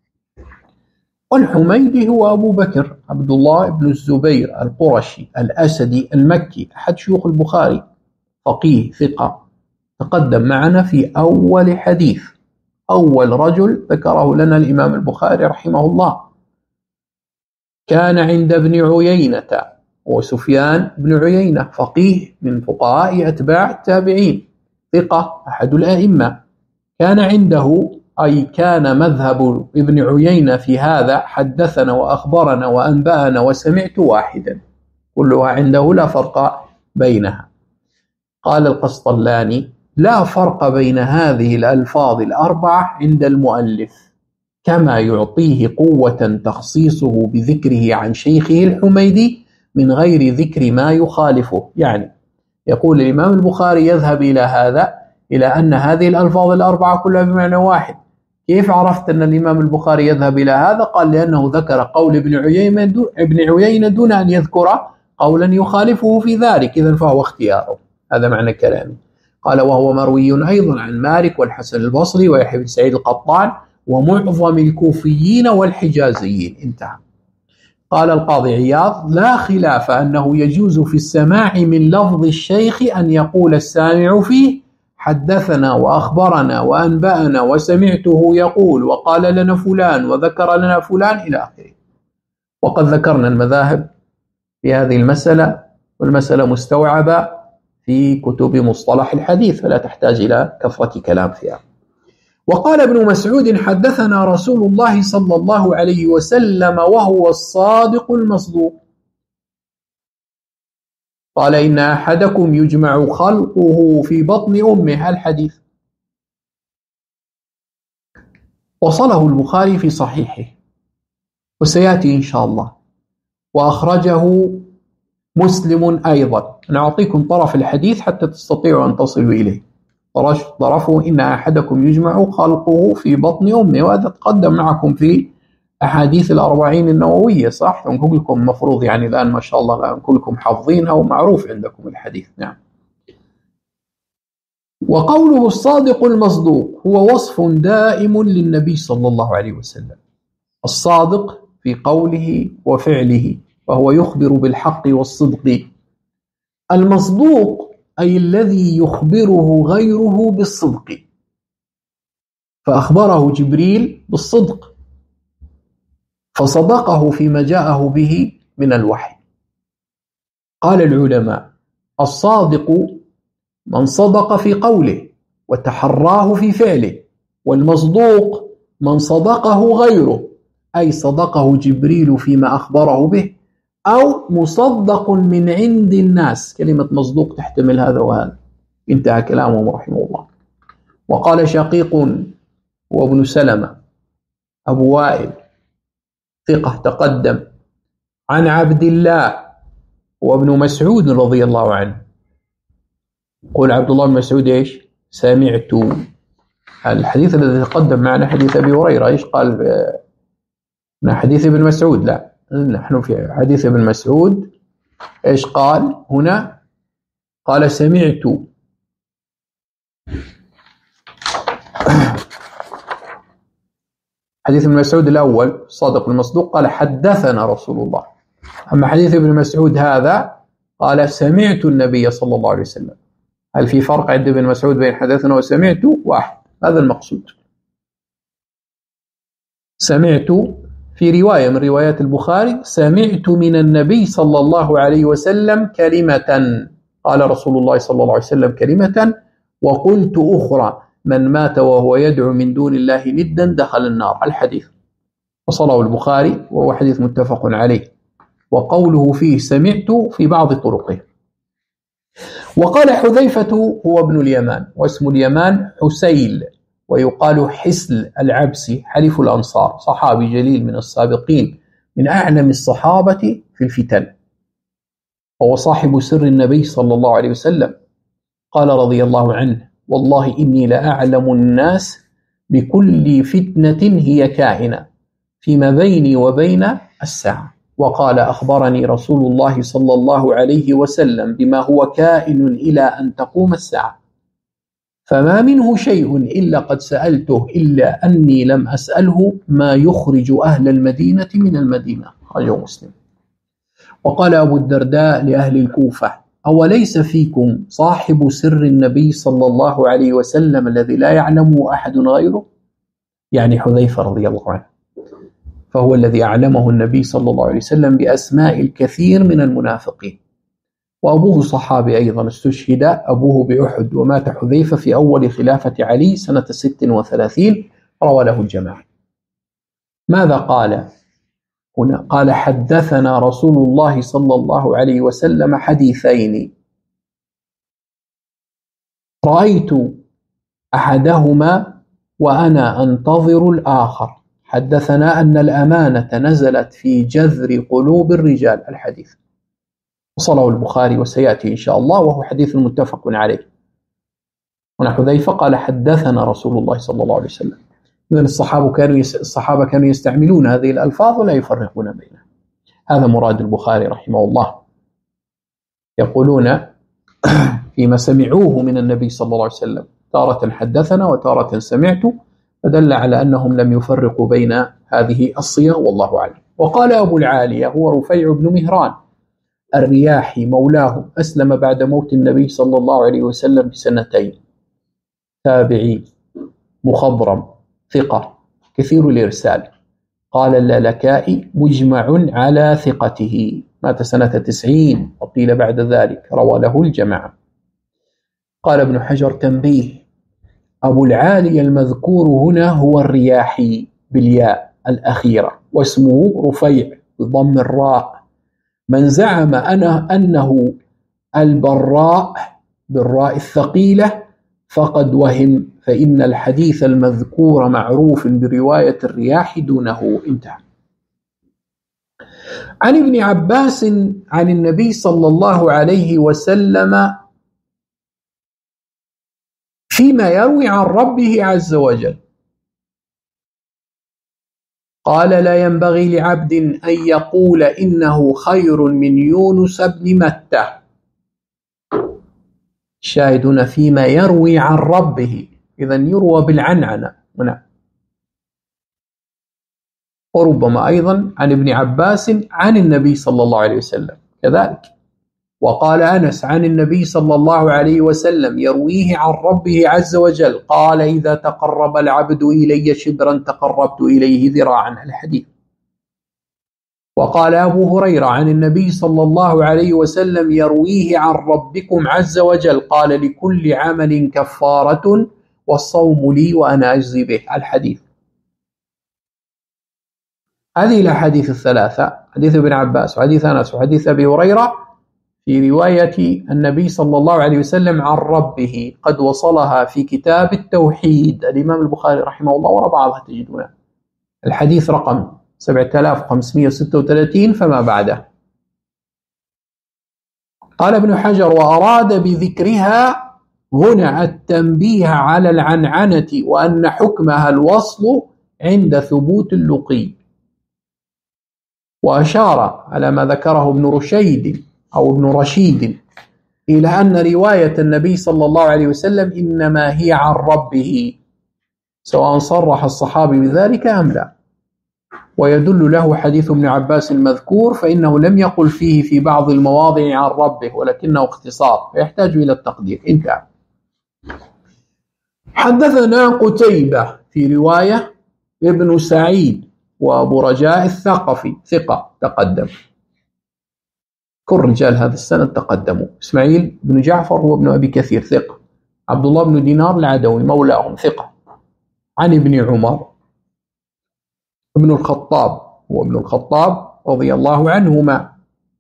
والحميدي هو أبو بكر عبد الله بن الزبير القرشي الأسدي المكي، أحد شيوخ البخاري، فقيه ثقة، تقدم معنا في أول حديث، أول رجل ذكره لنا الإمام البخاري رحمه الله. كان عند ابن عيينة وسفيان بن عيينة، فقيه من فقهاء أتباع التابعين، ثقة، أحد الأئمة. كان عنده أي كان مذهب ابن عيينة في هذا حدثنا وأخبرنا وأنبأنا وسمعت واحدا، كلها عنده لا فرق بينها. قال القسطلاني: لا فرق بين هذه الألفاظ الأربعة عند المؤلف، كما يعطيه قوة تخصيصه بذكره عن شيخه الحميدي من غير ذكر ما يخالفه. يعني يقول الإمام البخاري يذهب إلى هذا، إلى أن هذه الألفاظ الأربعة كلها بمعنى واحد. كيف عرفت أن الإمام البخاري يذهب إلى هذا؟ قال: لأنه ذكر قول ابن عيينة دون أن يذكر قولا يخالفه في ذلك، إذن فهو اختياره. هذا معنى كلامه. قال: وهو مروي أيضا عن مالك والحسن البصري ويحيى بن سعيد القطان ومعظم الكوفيين والحجازيين. انتهى. قال القاضي عياض: لا خلاف أنه يجوز في السماع من لفظ الشيخ أن يقول السامع فيه: حدثنا وأخبرنا وأنبأنا وسمعته يقول وقال لنا فلان وذكر لنا فلان إلى آخره. وقد ذكرنا المذاهب في هذه المسألة، والمسألة مستوعبة في كتب مصطلح الحديث فلا تحتاج إلى كثرة كلام فيها. وقال ابن مسعود: حدثنا رسول الله صلى الله عليه وسلم وهو الصادق المصدوق، قال: إن أحدكم يجمع خلقه في بطن أمه. الحديث وصله البخاري في صحيحه وسيأتي إن شاء الله، وأخرجه مسلم أيضا. أنا أعطيكم طرف الحديث حتى تستطيعوا أن تصلوا إليه. طرفه: إن أحدكم يجمع خلقه في بطن أمه، وهذا تقدم معكم في أحاديث الأربعين النووية، صح؟ كلكم مفروض يعني الآن ما شاء الله الآن كلكم حافظينها ومعروف عندكم الحديث. نعم. وقوله الصادق المصدوق هو وصف دائم للنبي صلى الله عليه وسلم، الصادق في قوله وفعله، وهو يخبر بالحق والصدق. المصدوق أي الذي يخبره غيره بالصدق، فأخبره جبريل بالصدق فصدقه فيما جاءه به من الوحي. قال العلماء: الصادق من صدق في قوله وتحراه في فعله، والمصدوق من صدقه غيره، أي صدقه جبريل فيما أخبره به، أو مصدق من عند الناس. كلمة مصدوق تحتمل هذا وهذا. انتهى كلامهم رحمه الله. وقال شقيق وابن سلمة أبو وائل ثقة تقدم عن عبد الله وابن مسعود رضي الله عنه. قول عبد الله بن مسعود إيش؟ سمعت. الحديث الذي تقدم معنا حديث أبي هريرة، إيش قال؟ حديث ابن مسعود. لا، نحن في حديث ابن مسعود. إيش قال هنا؟ قال: سمعت. حديث ابن مسعود الأول الصادق المصدوق قال: حدثنا رسول الله. أما حديث ابن مسعود هذا قال: سمعت النبي صلى الله عليه وسلم. هل في فرق عند ابن مسعود بين حدثنا وسمعت؟ واحد، هذا المقصود. سمعت في رواية من روايات البخاري: سمعت من النبي صلى الله عليه وسلم كلمة، قال رسول الله صلى الله عليه وسلم كلمة وقلت أخرى: من مات وهو يدعو من دون الله ندا دخل النار. الحديث وصله البخاري وهو حديث متفق عليه. وقوله فيه سمعت في بعض طرقه. وقال حذيفة هو ابن اليمان، واسم اليمان حسيل، ويقال حسل العبسي، حليف الأنصار، صحابي جليل من السابقين، من أعلم الصحابة في الفتن، وهو صاحب سر النبي صلى الله عليه وسلم. قال رضي الله عنه: والله إني لأعلم الناس بكل فتنة هي كائنة فيما بيني وبين الساعة. وقال: أخبرني رسول الله صلى الله عليه وسلم بما هو كائن إلى أن تقوم الساعة، فما منه شيء إلا قد سألته إلا أني لم أسأله ما يخرج أهل المدينة من المدينة. أخرجه مسلم. وقال أبو الدرداء لأهل الكوفة: أوليس فيكم صاحب سر النبي صلى الله عليه وسلم الذي لا يعلمه أحد غيره؟ يعني حذيفة رضي الله عنه، فهو الذي أعلمه النبي صلى الله عليه وسلم بأسماء الكثير من المنافقين. وأبوه صحابي أيضا، استشهد أبوه بأحد، ومات حذيفة في أول خلافة علي سنة 36، روى له الجماعة. ماذا قال هنا؟ قال: حدثنا رسول الله صلى الله عليه وسلم حديثين. رأيت أحدهما وأنا أنتظر الآخر. حدثنا أن الأمانة نزلت في جذر قلوب الرجال. الحديث وصله البخاري وسيأتي إن شاء الله، وهو حديث متفق عليه. هنا حذيفة قال حدثنا رسول الله صلى الله عليه وسلم. إذن الصحابة كانوا يستعملون هذه الألفاظ ولا يفرقون بينها. هذا مراد البخاري رحمه الله. يقولون فيما سمعوه من النبي صلى الله عليه وسلم تارة حدثنا وتارة سمعت، فدل على أنهم لم يفرقوا بين هذه الصيغ والله أعلم. وقال أبو العالية هو رفيع بن مهران الرياحي مولاه، أسلم بعد موت النبي صلى الله عليه وسلم ب2 تابعي، مخضرم، ثقة، كثير الإرسال. قال اللالكائي مجمع على ثقته، مات سنة 90 وقيل بعد ذلك، روى له الجماعة. قال ابن حجر تنبيه: أبو العالي المذكور هنا هو الرياحي بالياء الأخيرة، واسمه رفيع بضم الراء. من زعم أنه البراء بالراء الثقيلة فقد وهم، فإن الحديث المذكور معروف برواية الرياح دونه. انتهى. عن ابن عباس عن النبي صلى الله عليه وسلم فيما يروي عن ربه عز وجل قال: لا ينبغي لعبد أن يقول إنه خير من يونس بن متى. الشاهدون فيما يروي عن ربه، إذن يروى بالعنعنة هنا. وربما أيضا عن ابن عباس عن النبي صلى الله عليه وسلم كذلك. وقال أنس عن النبي صلى الله عليه وسلم يرويه عن ربه عز وجل قال: إذا تقرب العبد إلي شبرا تقربت إليه ذراعا. الحديث. وقال أبو هريرة عن النبي صلى الله عليه وسلم يرويه عن ربكم عز وجل قال: لكل عمل كفارة والصوم لي وأنا أجزي به. الحديث. هذه الأحاديث الثلاثة، حديث ابن عباس وحديث أنس وحديث أبي هريرة، في رواية النبي صلى الله عليه وسلم عن ربه، قد وصلها في كتاب التوحيد الإمام البخاري رحمه الله، ورا بعضها تجدونها. الحديث رقم 7536 فما بعده. قال ابن حجر: وأراد بذكرها هنا التنبيه على العنعنة، وأن حكمها الوصل عند ثبوت اللقي. وأشار على ما ذكره ابن رشيد أو ابن رشيد إلى أن رواية النبي صلى الله عليه وسلم إنما هي عن ربه، سواء صرح الصحابي بذلك أم لا. ويدل له حديث ابن عباس المذكور، فإنه لم يقل فيه في بعض المواضع عن ربه، ولكنه اختصار فيحتاج إلى التقدير. انتهى. حدثنا قتيبة في رواية ابن سعيد وأبو رجاء الثقفي ثقة تقدم، كل رجال هذا السند تقدموا. إسماعيل بن جعفر هو ابن أبي كثير ثقة. عبد الله بن دينار العدوي مولاهم ثقة. عن ابن عمر ابن الخطاب هو ابن الخطاب رضي الله عنهما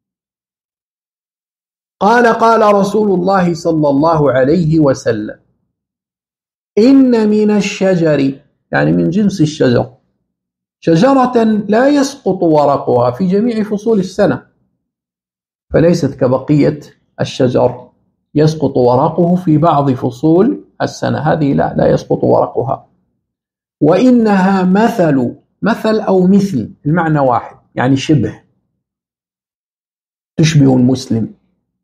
قال: قال رسول الله صلى الله عليه وسلم: إن من الشجر، يعني من جنس الشجر، شجرة لا يسقط ورقها في جميع فصول السنة، فليست كبقية الشجر يسقط ورقه في بعض فصول السنة، هذه لا يسقط ورقها. وإنها مثل أو مثل المعنى واحد، يعني شبه، تشبه المسلم.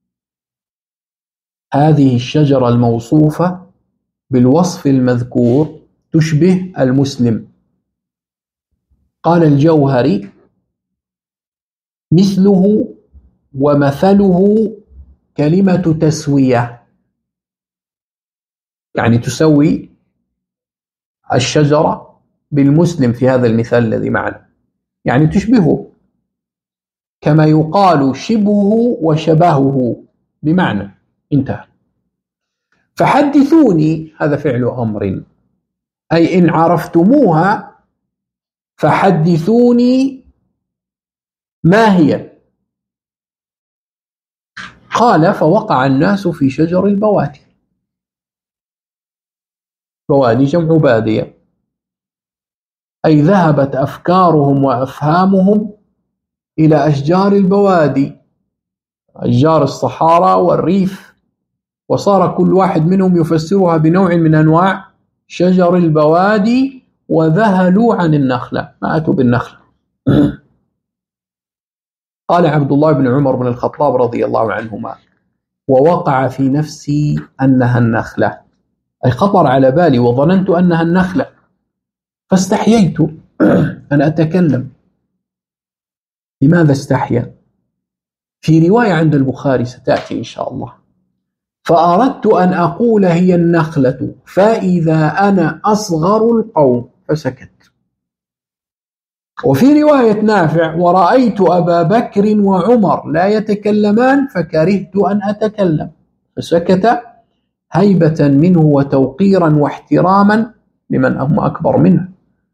هذه الشجرة الموصوفة بالوصف المذكور تشبه المسلم. قال الجوهري: مثله ومثله كلمة تسوية، يعني تسوي الشجرة بالمسلم في هذا المثال الذي معنا، يعني تشبهه، كما يقال شبهه وشبهه بمعنى. انتهى. فحدثوني، هذا فعل أمر، أي إن عرفتموها فحدثوني ما هي. قال: فوقع الناس في شجر البواتر. بوادي جمع بادية، أي ذهبت أفكارهم وأفهامهم إلى أشجار البوادي، أشجار الصحارى والريف، وصار كل واحد منهم يفسرها بنوع من أنواع شجر البوادي، وذهلوا عن النخلة، ما أتوا بالنخلة. قال عبد الله بن عمر بن الخطاب رضي الله عنهما: ووقع في نفسي أنها النخلة، أي خطر على بالي وظننت أنها النخلة، فاستحييت أن أتكلم. لماذا استحيا؟ في رواية عند البخاري ستأتي إن شاء الله: فأردت أن أقول هي النخلة فإذا أنا أصغر القوم، فسكت. وفي رواية نافع: ورأيت أبا بكر وعمر لا يتكلمان فكرهت أن أتكلم، فسكت هيبة منه وتوقيرا واحتراما لمن هم أكبر منه.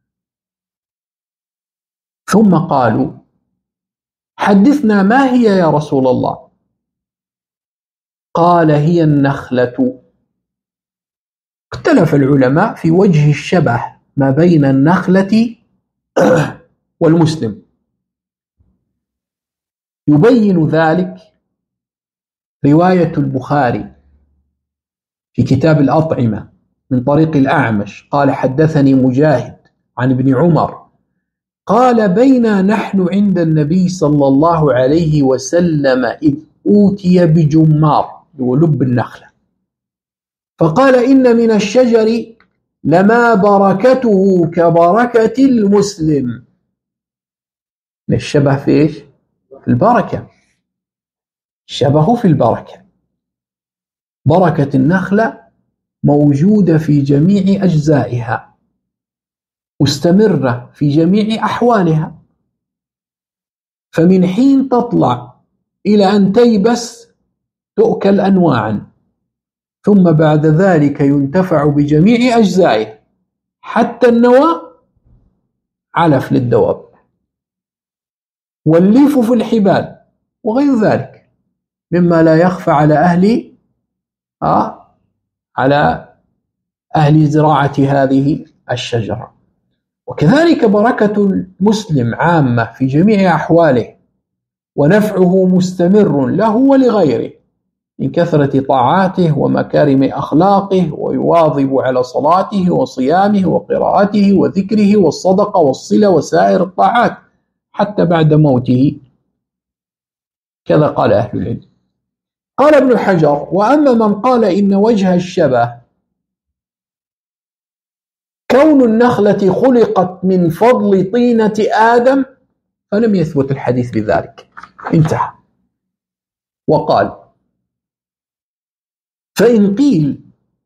ثم قالوا: حدثنا ما هي يا رسول الله؟ قال: هي النخلة. اختلف العلماء في وجه الشبه ما بين النخلة والمسلم. يبين ذلك رواية البخاري في كتاب الأطعمة من طريق الأعمش قال: حدثني مجاهد عن ابن عمر قال: بينا نحن عند النبي صلى الله عليه وسلم إذ أوتي بجمار ولب النخلة، فقال: إن من الشجر لما بركته كبركة المسلم. الشبه في إيش؟ في البركة، الشبه في البركة. بركة النخلة موجودة في جميع أجزائها، مستمرة في جميع أحوالها، فمن حين تطلع إلى أن تيبس تؤكل أنواعا، ثم بعد ذلك ينتفع بجميع أجزائه، حتى النوى علف للدواب، والليف في الحبال، وغير ذلك مما لا يخفى على أهل زراعة هذه الشجرة. وكذلك بركة المسلم عامة في جميع أحواله، ونفعه مستمر له ولغيره من كثرة طاعاته ومكارم أخلاقه، ويواظب على صلاته وصيامه وقراءته وذكره والصدقة والصلة وسائر الطاعات حتى بعد موته، كذا قال أهل العلم. قال ابن حجر: وأما من قال إن وجه الشبه كون النخلة خلقت من فضل طينة آدم فلم يثبت الحديث بذلك، انتهى. وقال: فإن قيل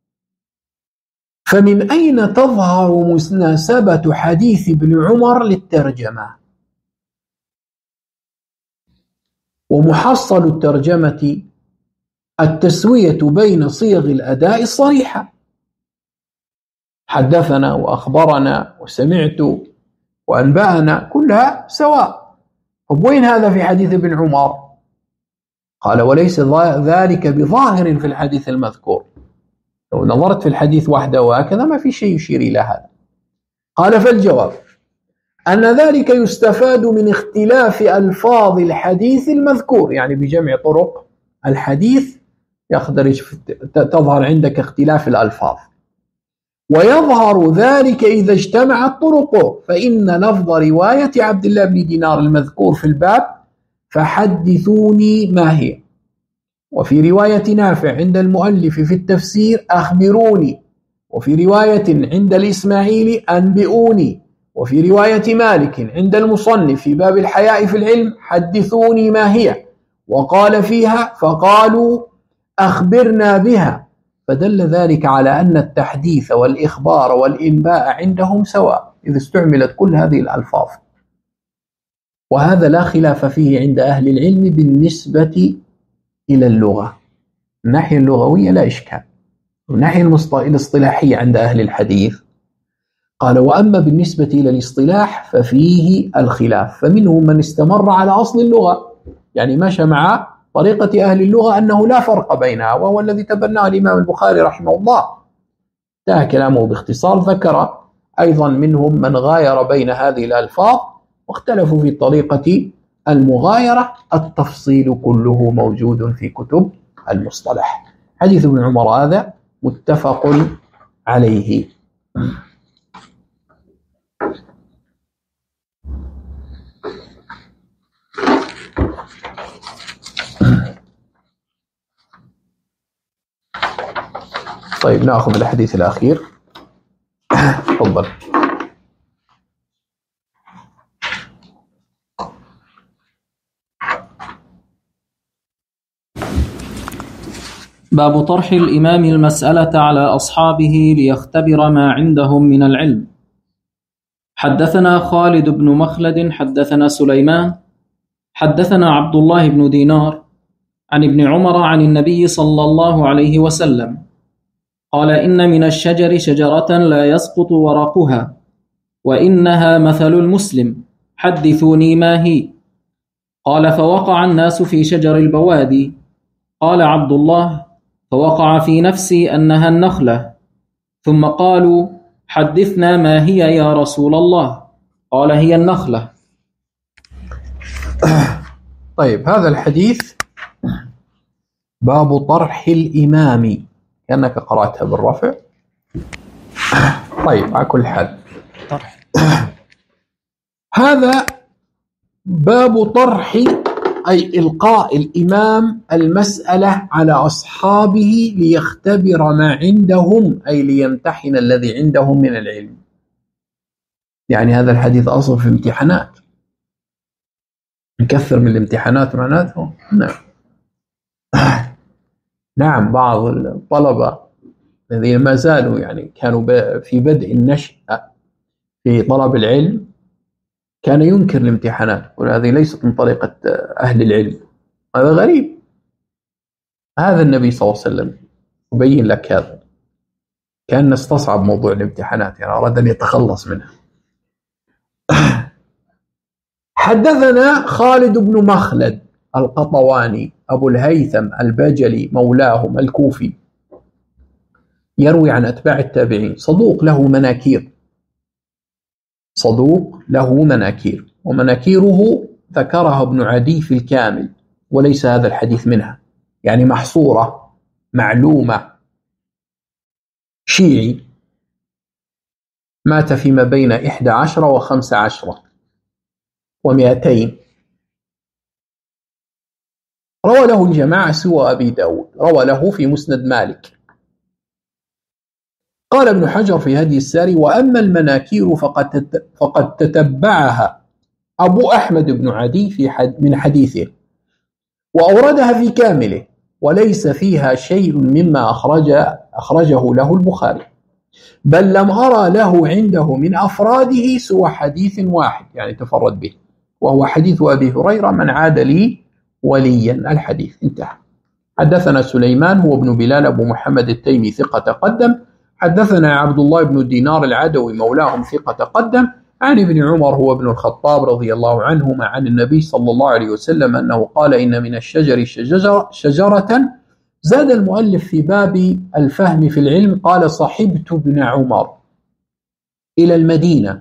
فمن أين تظهر مناسبة حديث ابن عمر للترجمة؟ ومحصل الترجمة التسوية بين صيغ الأداء الصريحة، حدثنا وأخبرنا وسمعت وأنبأنا كلها سواء. طب وين هذا في حديث ابن عمر؟ قال: وليس ذلك بظاهر في الحديث المذكور. لو نظرت في الحديث وحده وهكذا ما في شيء يشير إلى هذا. قال: فالجواب أن ذلك يستفاد من اختلاف ألفاظ الحديث المذكور، يعني بجمع طرق الحديث تظهر عندك اختلاف الألفاظ، ويظهر ذلك إذا اجتمعت طرقه، فإن لفظ رواية عبد الله بن دينار المذكور في الباب فحدثوني ما هي، وفي رواية نافع عند المؤلف في التفسير أخبروني، وفي رواية عند الإسماعيلي أنبئوني، وفي رواية مالك عند المصنف في باب الحياء في العلم حدثوني ما هي، وقال فيها فقالوا أخبرنا بها، فدل ذلك على أن التحديث والإخبار والإنباء عندهم سواء إذا استعملت كل هذه الألفاظ. وهذا لا خلاف فيه عند أهل العلم بالنسبة إلى اللغة، الناحية اللغوية لا إشكال، والناحية الاصطلاحية عند أهل الحديث. قال: وأما بالنسبة إلى الاصطلاح ففيه الخلاف، فمنهم من استمر على أصل اللغة، يعني مشى مع طريقة أهل اللغة أنه لا فرق بينها، وهو الذي تبناه الإمام البخاري رحمه الله، انتهى كلامه باختصار. ذكر أيضا منهم من غاير بين هذه الألفاظ واختلفوا في طريقة المغايرة. التفصيل كله موجود في كتب المصطلح. حديث ابن عمر هذا متفق عليه. طيب نأخذ الحديث الأخير. تفضل. باب طرح الإمام المسألة على أصحابه ليختبر ما عندهم من العلم. حدثنا خالد بن مخلد حدثنا سليمان حدثنا عبد الله بن دينار عن ابن عمر عن النبي صلى الله عليه وسلم قال: إن من الشجر شجرة لا يسقط ورقها وإنها مثل المسلم، حدثوني ما هي؟ قال: فوقع الناس في شجر البوادي. قال عبد الله: فوقع في نفسي أنها النخلة. ثم قالوا: حدثنا ما هي يا رسول الله؟ قال: هي النخلة. طيب هذا الحديث باب طرح الإمام، كأنك قرأتها بالرفع. طيب على كل حال طرح. هذا باب طرح، أي إلقاء الإمام المسألة على أصحابه ليختبر ما عندهم، أي ليمتحن الذي عندهم من العلم. يعني هذا الحديث أصل في امتحانات، نكثر من الامتحانات معناته. نعم بعض الطلبة الذين ما زالوا يعني كانوا في بدء النشأة في طلب العلم كان ينكر الامتحانات، وهذه ليست من طريقة أهل العلم. هذا غريب. هذا النبي صلى الله عليه وسلم يبين لك هذا، كان استصعب موضوع الامتحانات، يعني أراد أن يتخلص منها. حدثنا خالد بن مخلد القطواني أبو الهيثم البجلي مولاهم الكوفي، يروي عن أتباع التابعين، صدوق له مناكير، صدوق له مناكير، ومناكيره ذكرها ابن عدي في الكامل، وليس هذا الحديث منها، يعني محصورة معلومة. شيعي مات فيما بين 11 و15 و200. روى له الجماعة سوى أبي داود، روى له في مسند مالك. قال ابن حجر في هدي الساري: وأما المناكير فقد تتبعها أبو أحمد بن عدي من حديثه وأوردها في كامله، وليس فيها شيء مما أخرجه له البخاري، بل لم أرى له عنده من أفراده سوى حديث واحد، يعني تفرد به، وهو حديث أبي هريرة: من عاد لي وليا. الحديث انتهى. حدثنا سليمان هو ابن بلال أبو محمد التيمي ثقة تقدم. حدثنا عبد الله بن دينار العدوي مولاهم ثقة تقدم. عن ابن عمر هو ابن الخطاب رضي الله عنهما عن النبي صلى الله عليه وسلم أنه قال: إن من الشجر شجرة. زاد المؤلف في باب الفهم في العلم قال: صحبت ابن عمر إلى المدينة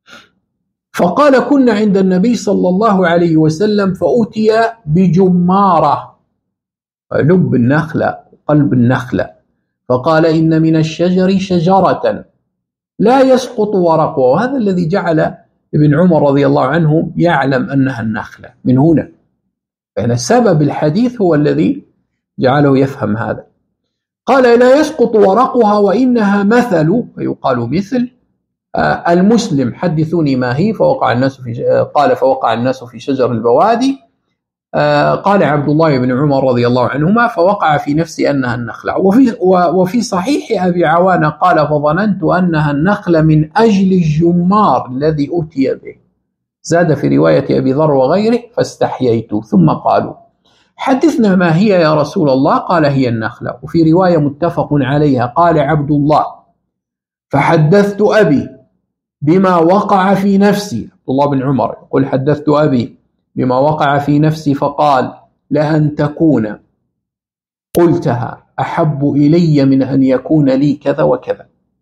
فقال: كنا عند النبي صلى الله عليه وسلم فأتي بجمارة، لب النخلة قلب النخلة، فقال: إن من الشجر شجرة لا يسقط ورقها. وهذا الذي جعل ابن عمر رضي الله عنه يعلم أنها النخلة من هنا، فإن سبب الحديث هو الذي جعله يفهم هذا. قال: لا يسقط ورقها وإنها مثل، ويقال مثل المسلم، حدثوني ما هي؟ قال: فوقع الناس في شجر البوادي. قال عبد الله بن عمر رضي الله عنهما: فوقع في نفسي أنها النخلة. وفي صحيح أبي عوانة قال: فظننت أنها النخلة من أجل الجمار الذي أتي به. زاد في رواية أبي ذر وغيره: فاستحييت. ثم قالوا: حدثنا ما هي يا رسول الله؟ قال: هي النخلة. وفي رواية متفق عليها قال عبد الله: فحدثت أبي بما وقع في نفسي. عبد الله بن عمر يقول: حدثت أبي بما وقع في نفسي فقال: لأن تكون قلتها أحب إلي من أن يكون لي كذا وكذا.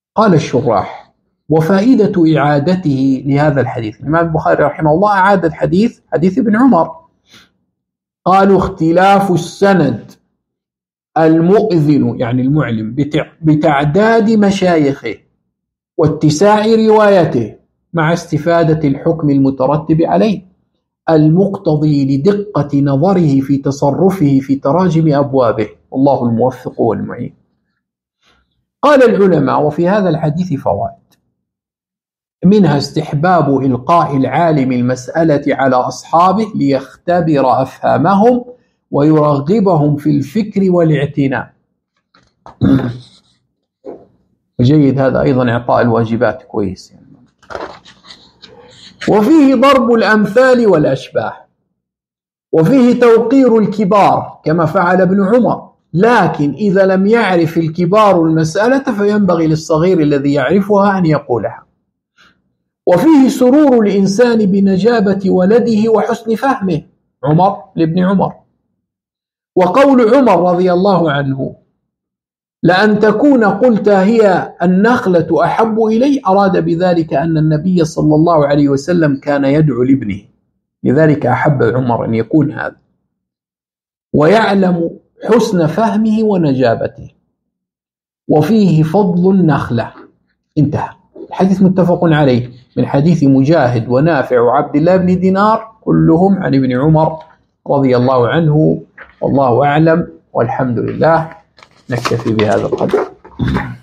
قال الشراح: وفائدة إعادته لهذا الحديث، الإمام البخاري رحمه الله أعاد الحديث، حديث ابن عمر. قالوا: اختلاف السند المؤذن يعني المعلم بتعداد مشايخه واتساع روايته مع استفادة الحكم المترتب عليه المقتضي لدقة نظره في تصرفه في تراجم أبوابه، والله الموفق والمعين. قال العلماء: وفي هذا الحديث فوائد، منها استحباب إلقاء العالم المسألة على أصحابه ليختبر أفهامهم ويرغبهم في الفكر والاعتناء. جيد هذا أيضا إعطاء الواجبات كويس يعني. وفيه ضرب الأمثال والأشباه، وفيه توقير الكبار كما فعل ابن عمر، لكن إذا لم يعرف الكبار المسألة فينبغي للصغير الذي يعرفها أن يقولها. وفيه سرور الإنسان بنجابة ولده وحسن فهمه، عمر لابن عمر. وقول عمر رضي الله عنه: لأن تكون قلت هي النخلة أحب إلي، أراد بذلك أن النبي صلى الله عليه وسلم كان يدعو لابنه، لذلك أحب عمر أن يكون هذا، ويعلم حسن فهمه ونجابته. وفيه فضل النخلة. انتهى الحديث، متفق عليه، من حديث مجاهد ونافع وعبد الله بن دينار كلهم عن ابن عمر رضي الله عنه، والله أعلم، والحمد لله. نكتفي بهذا القدر.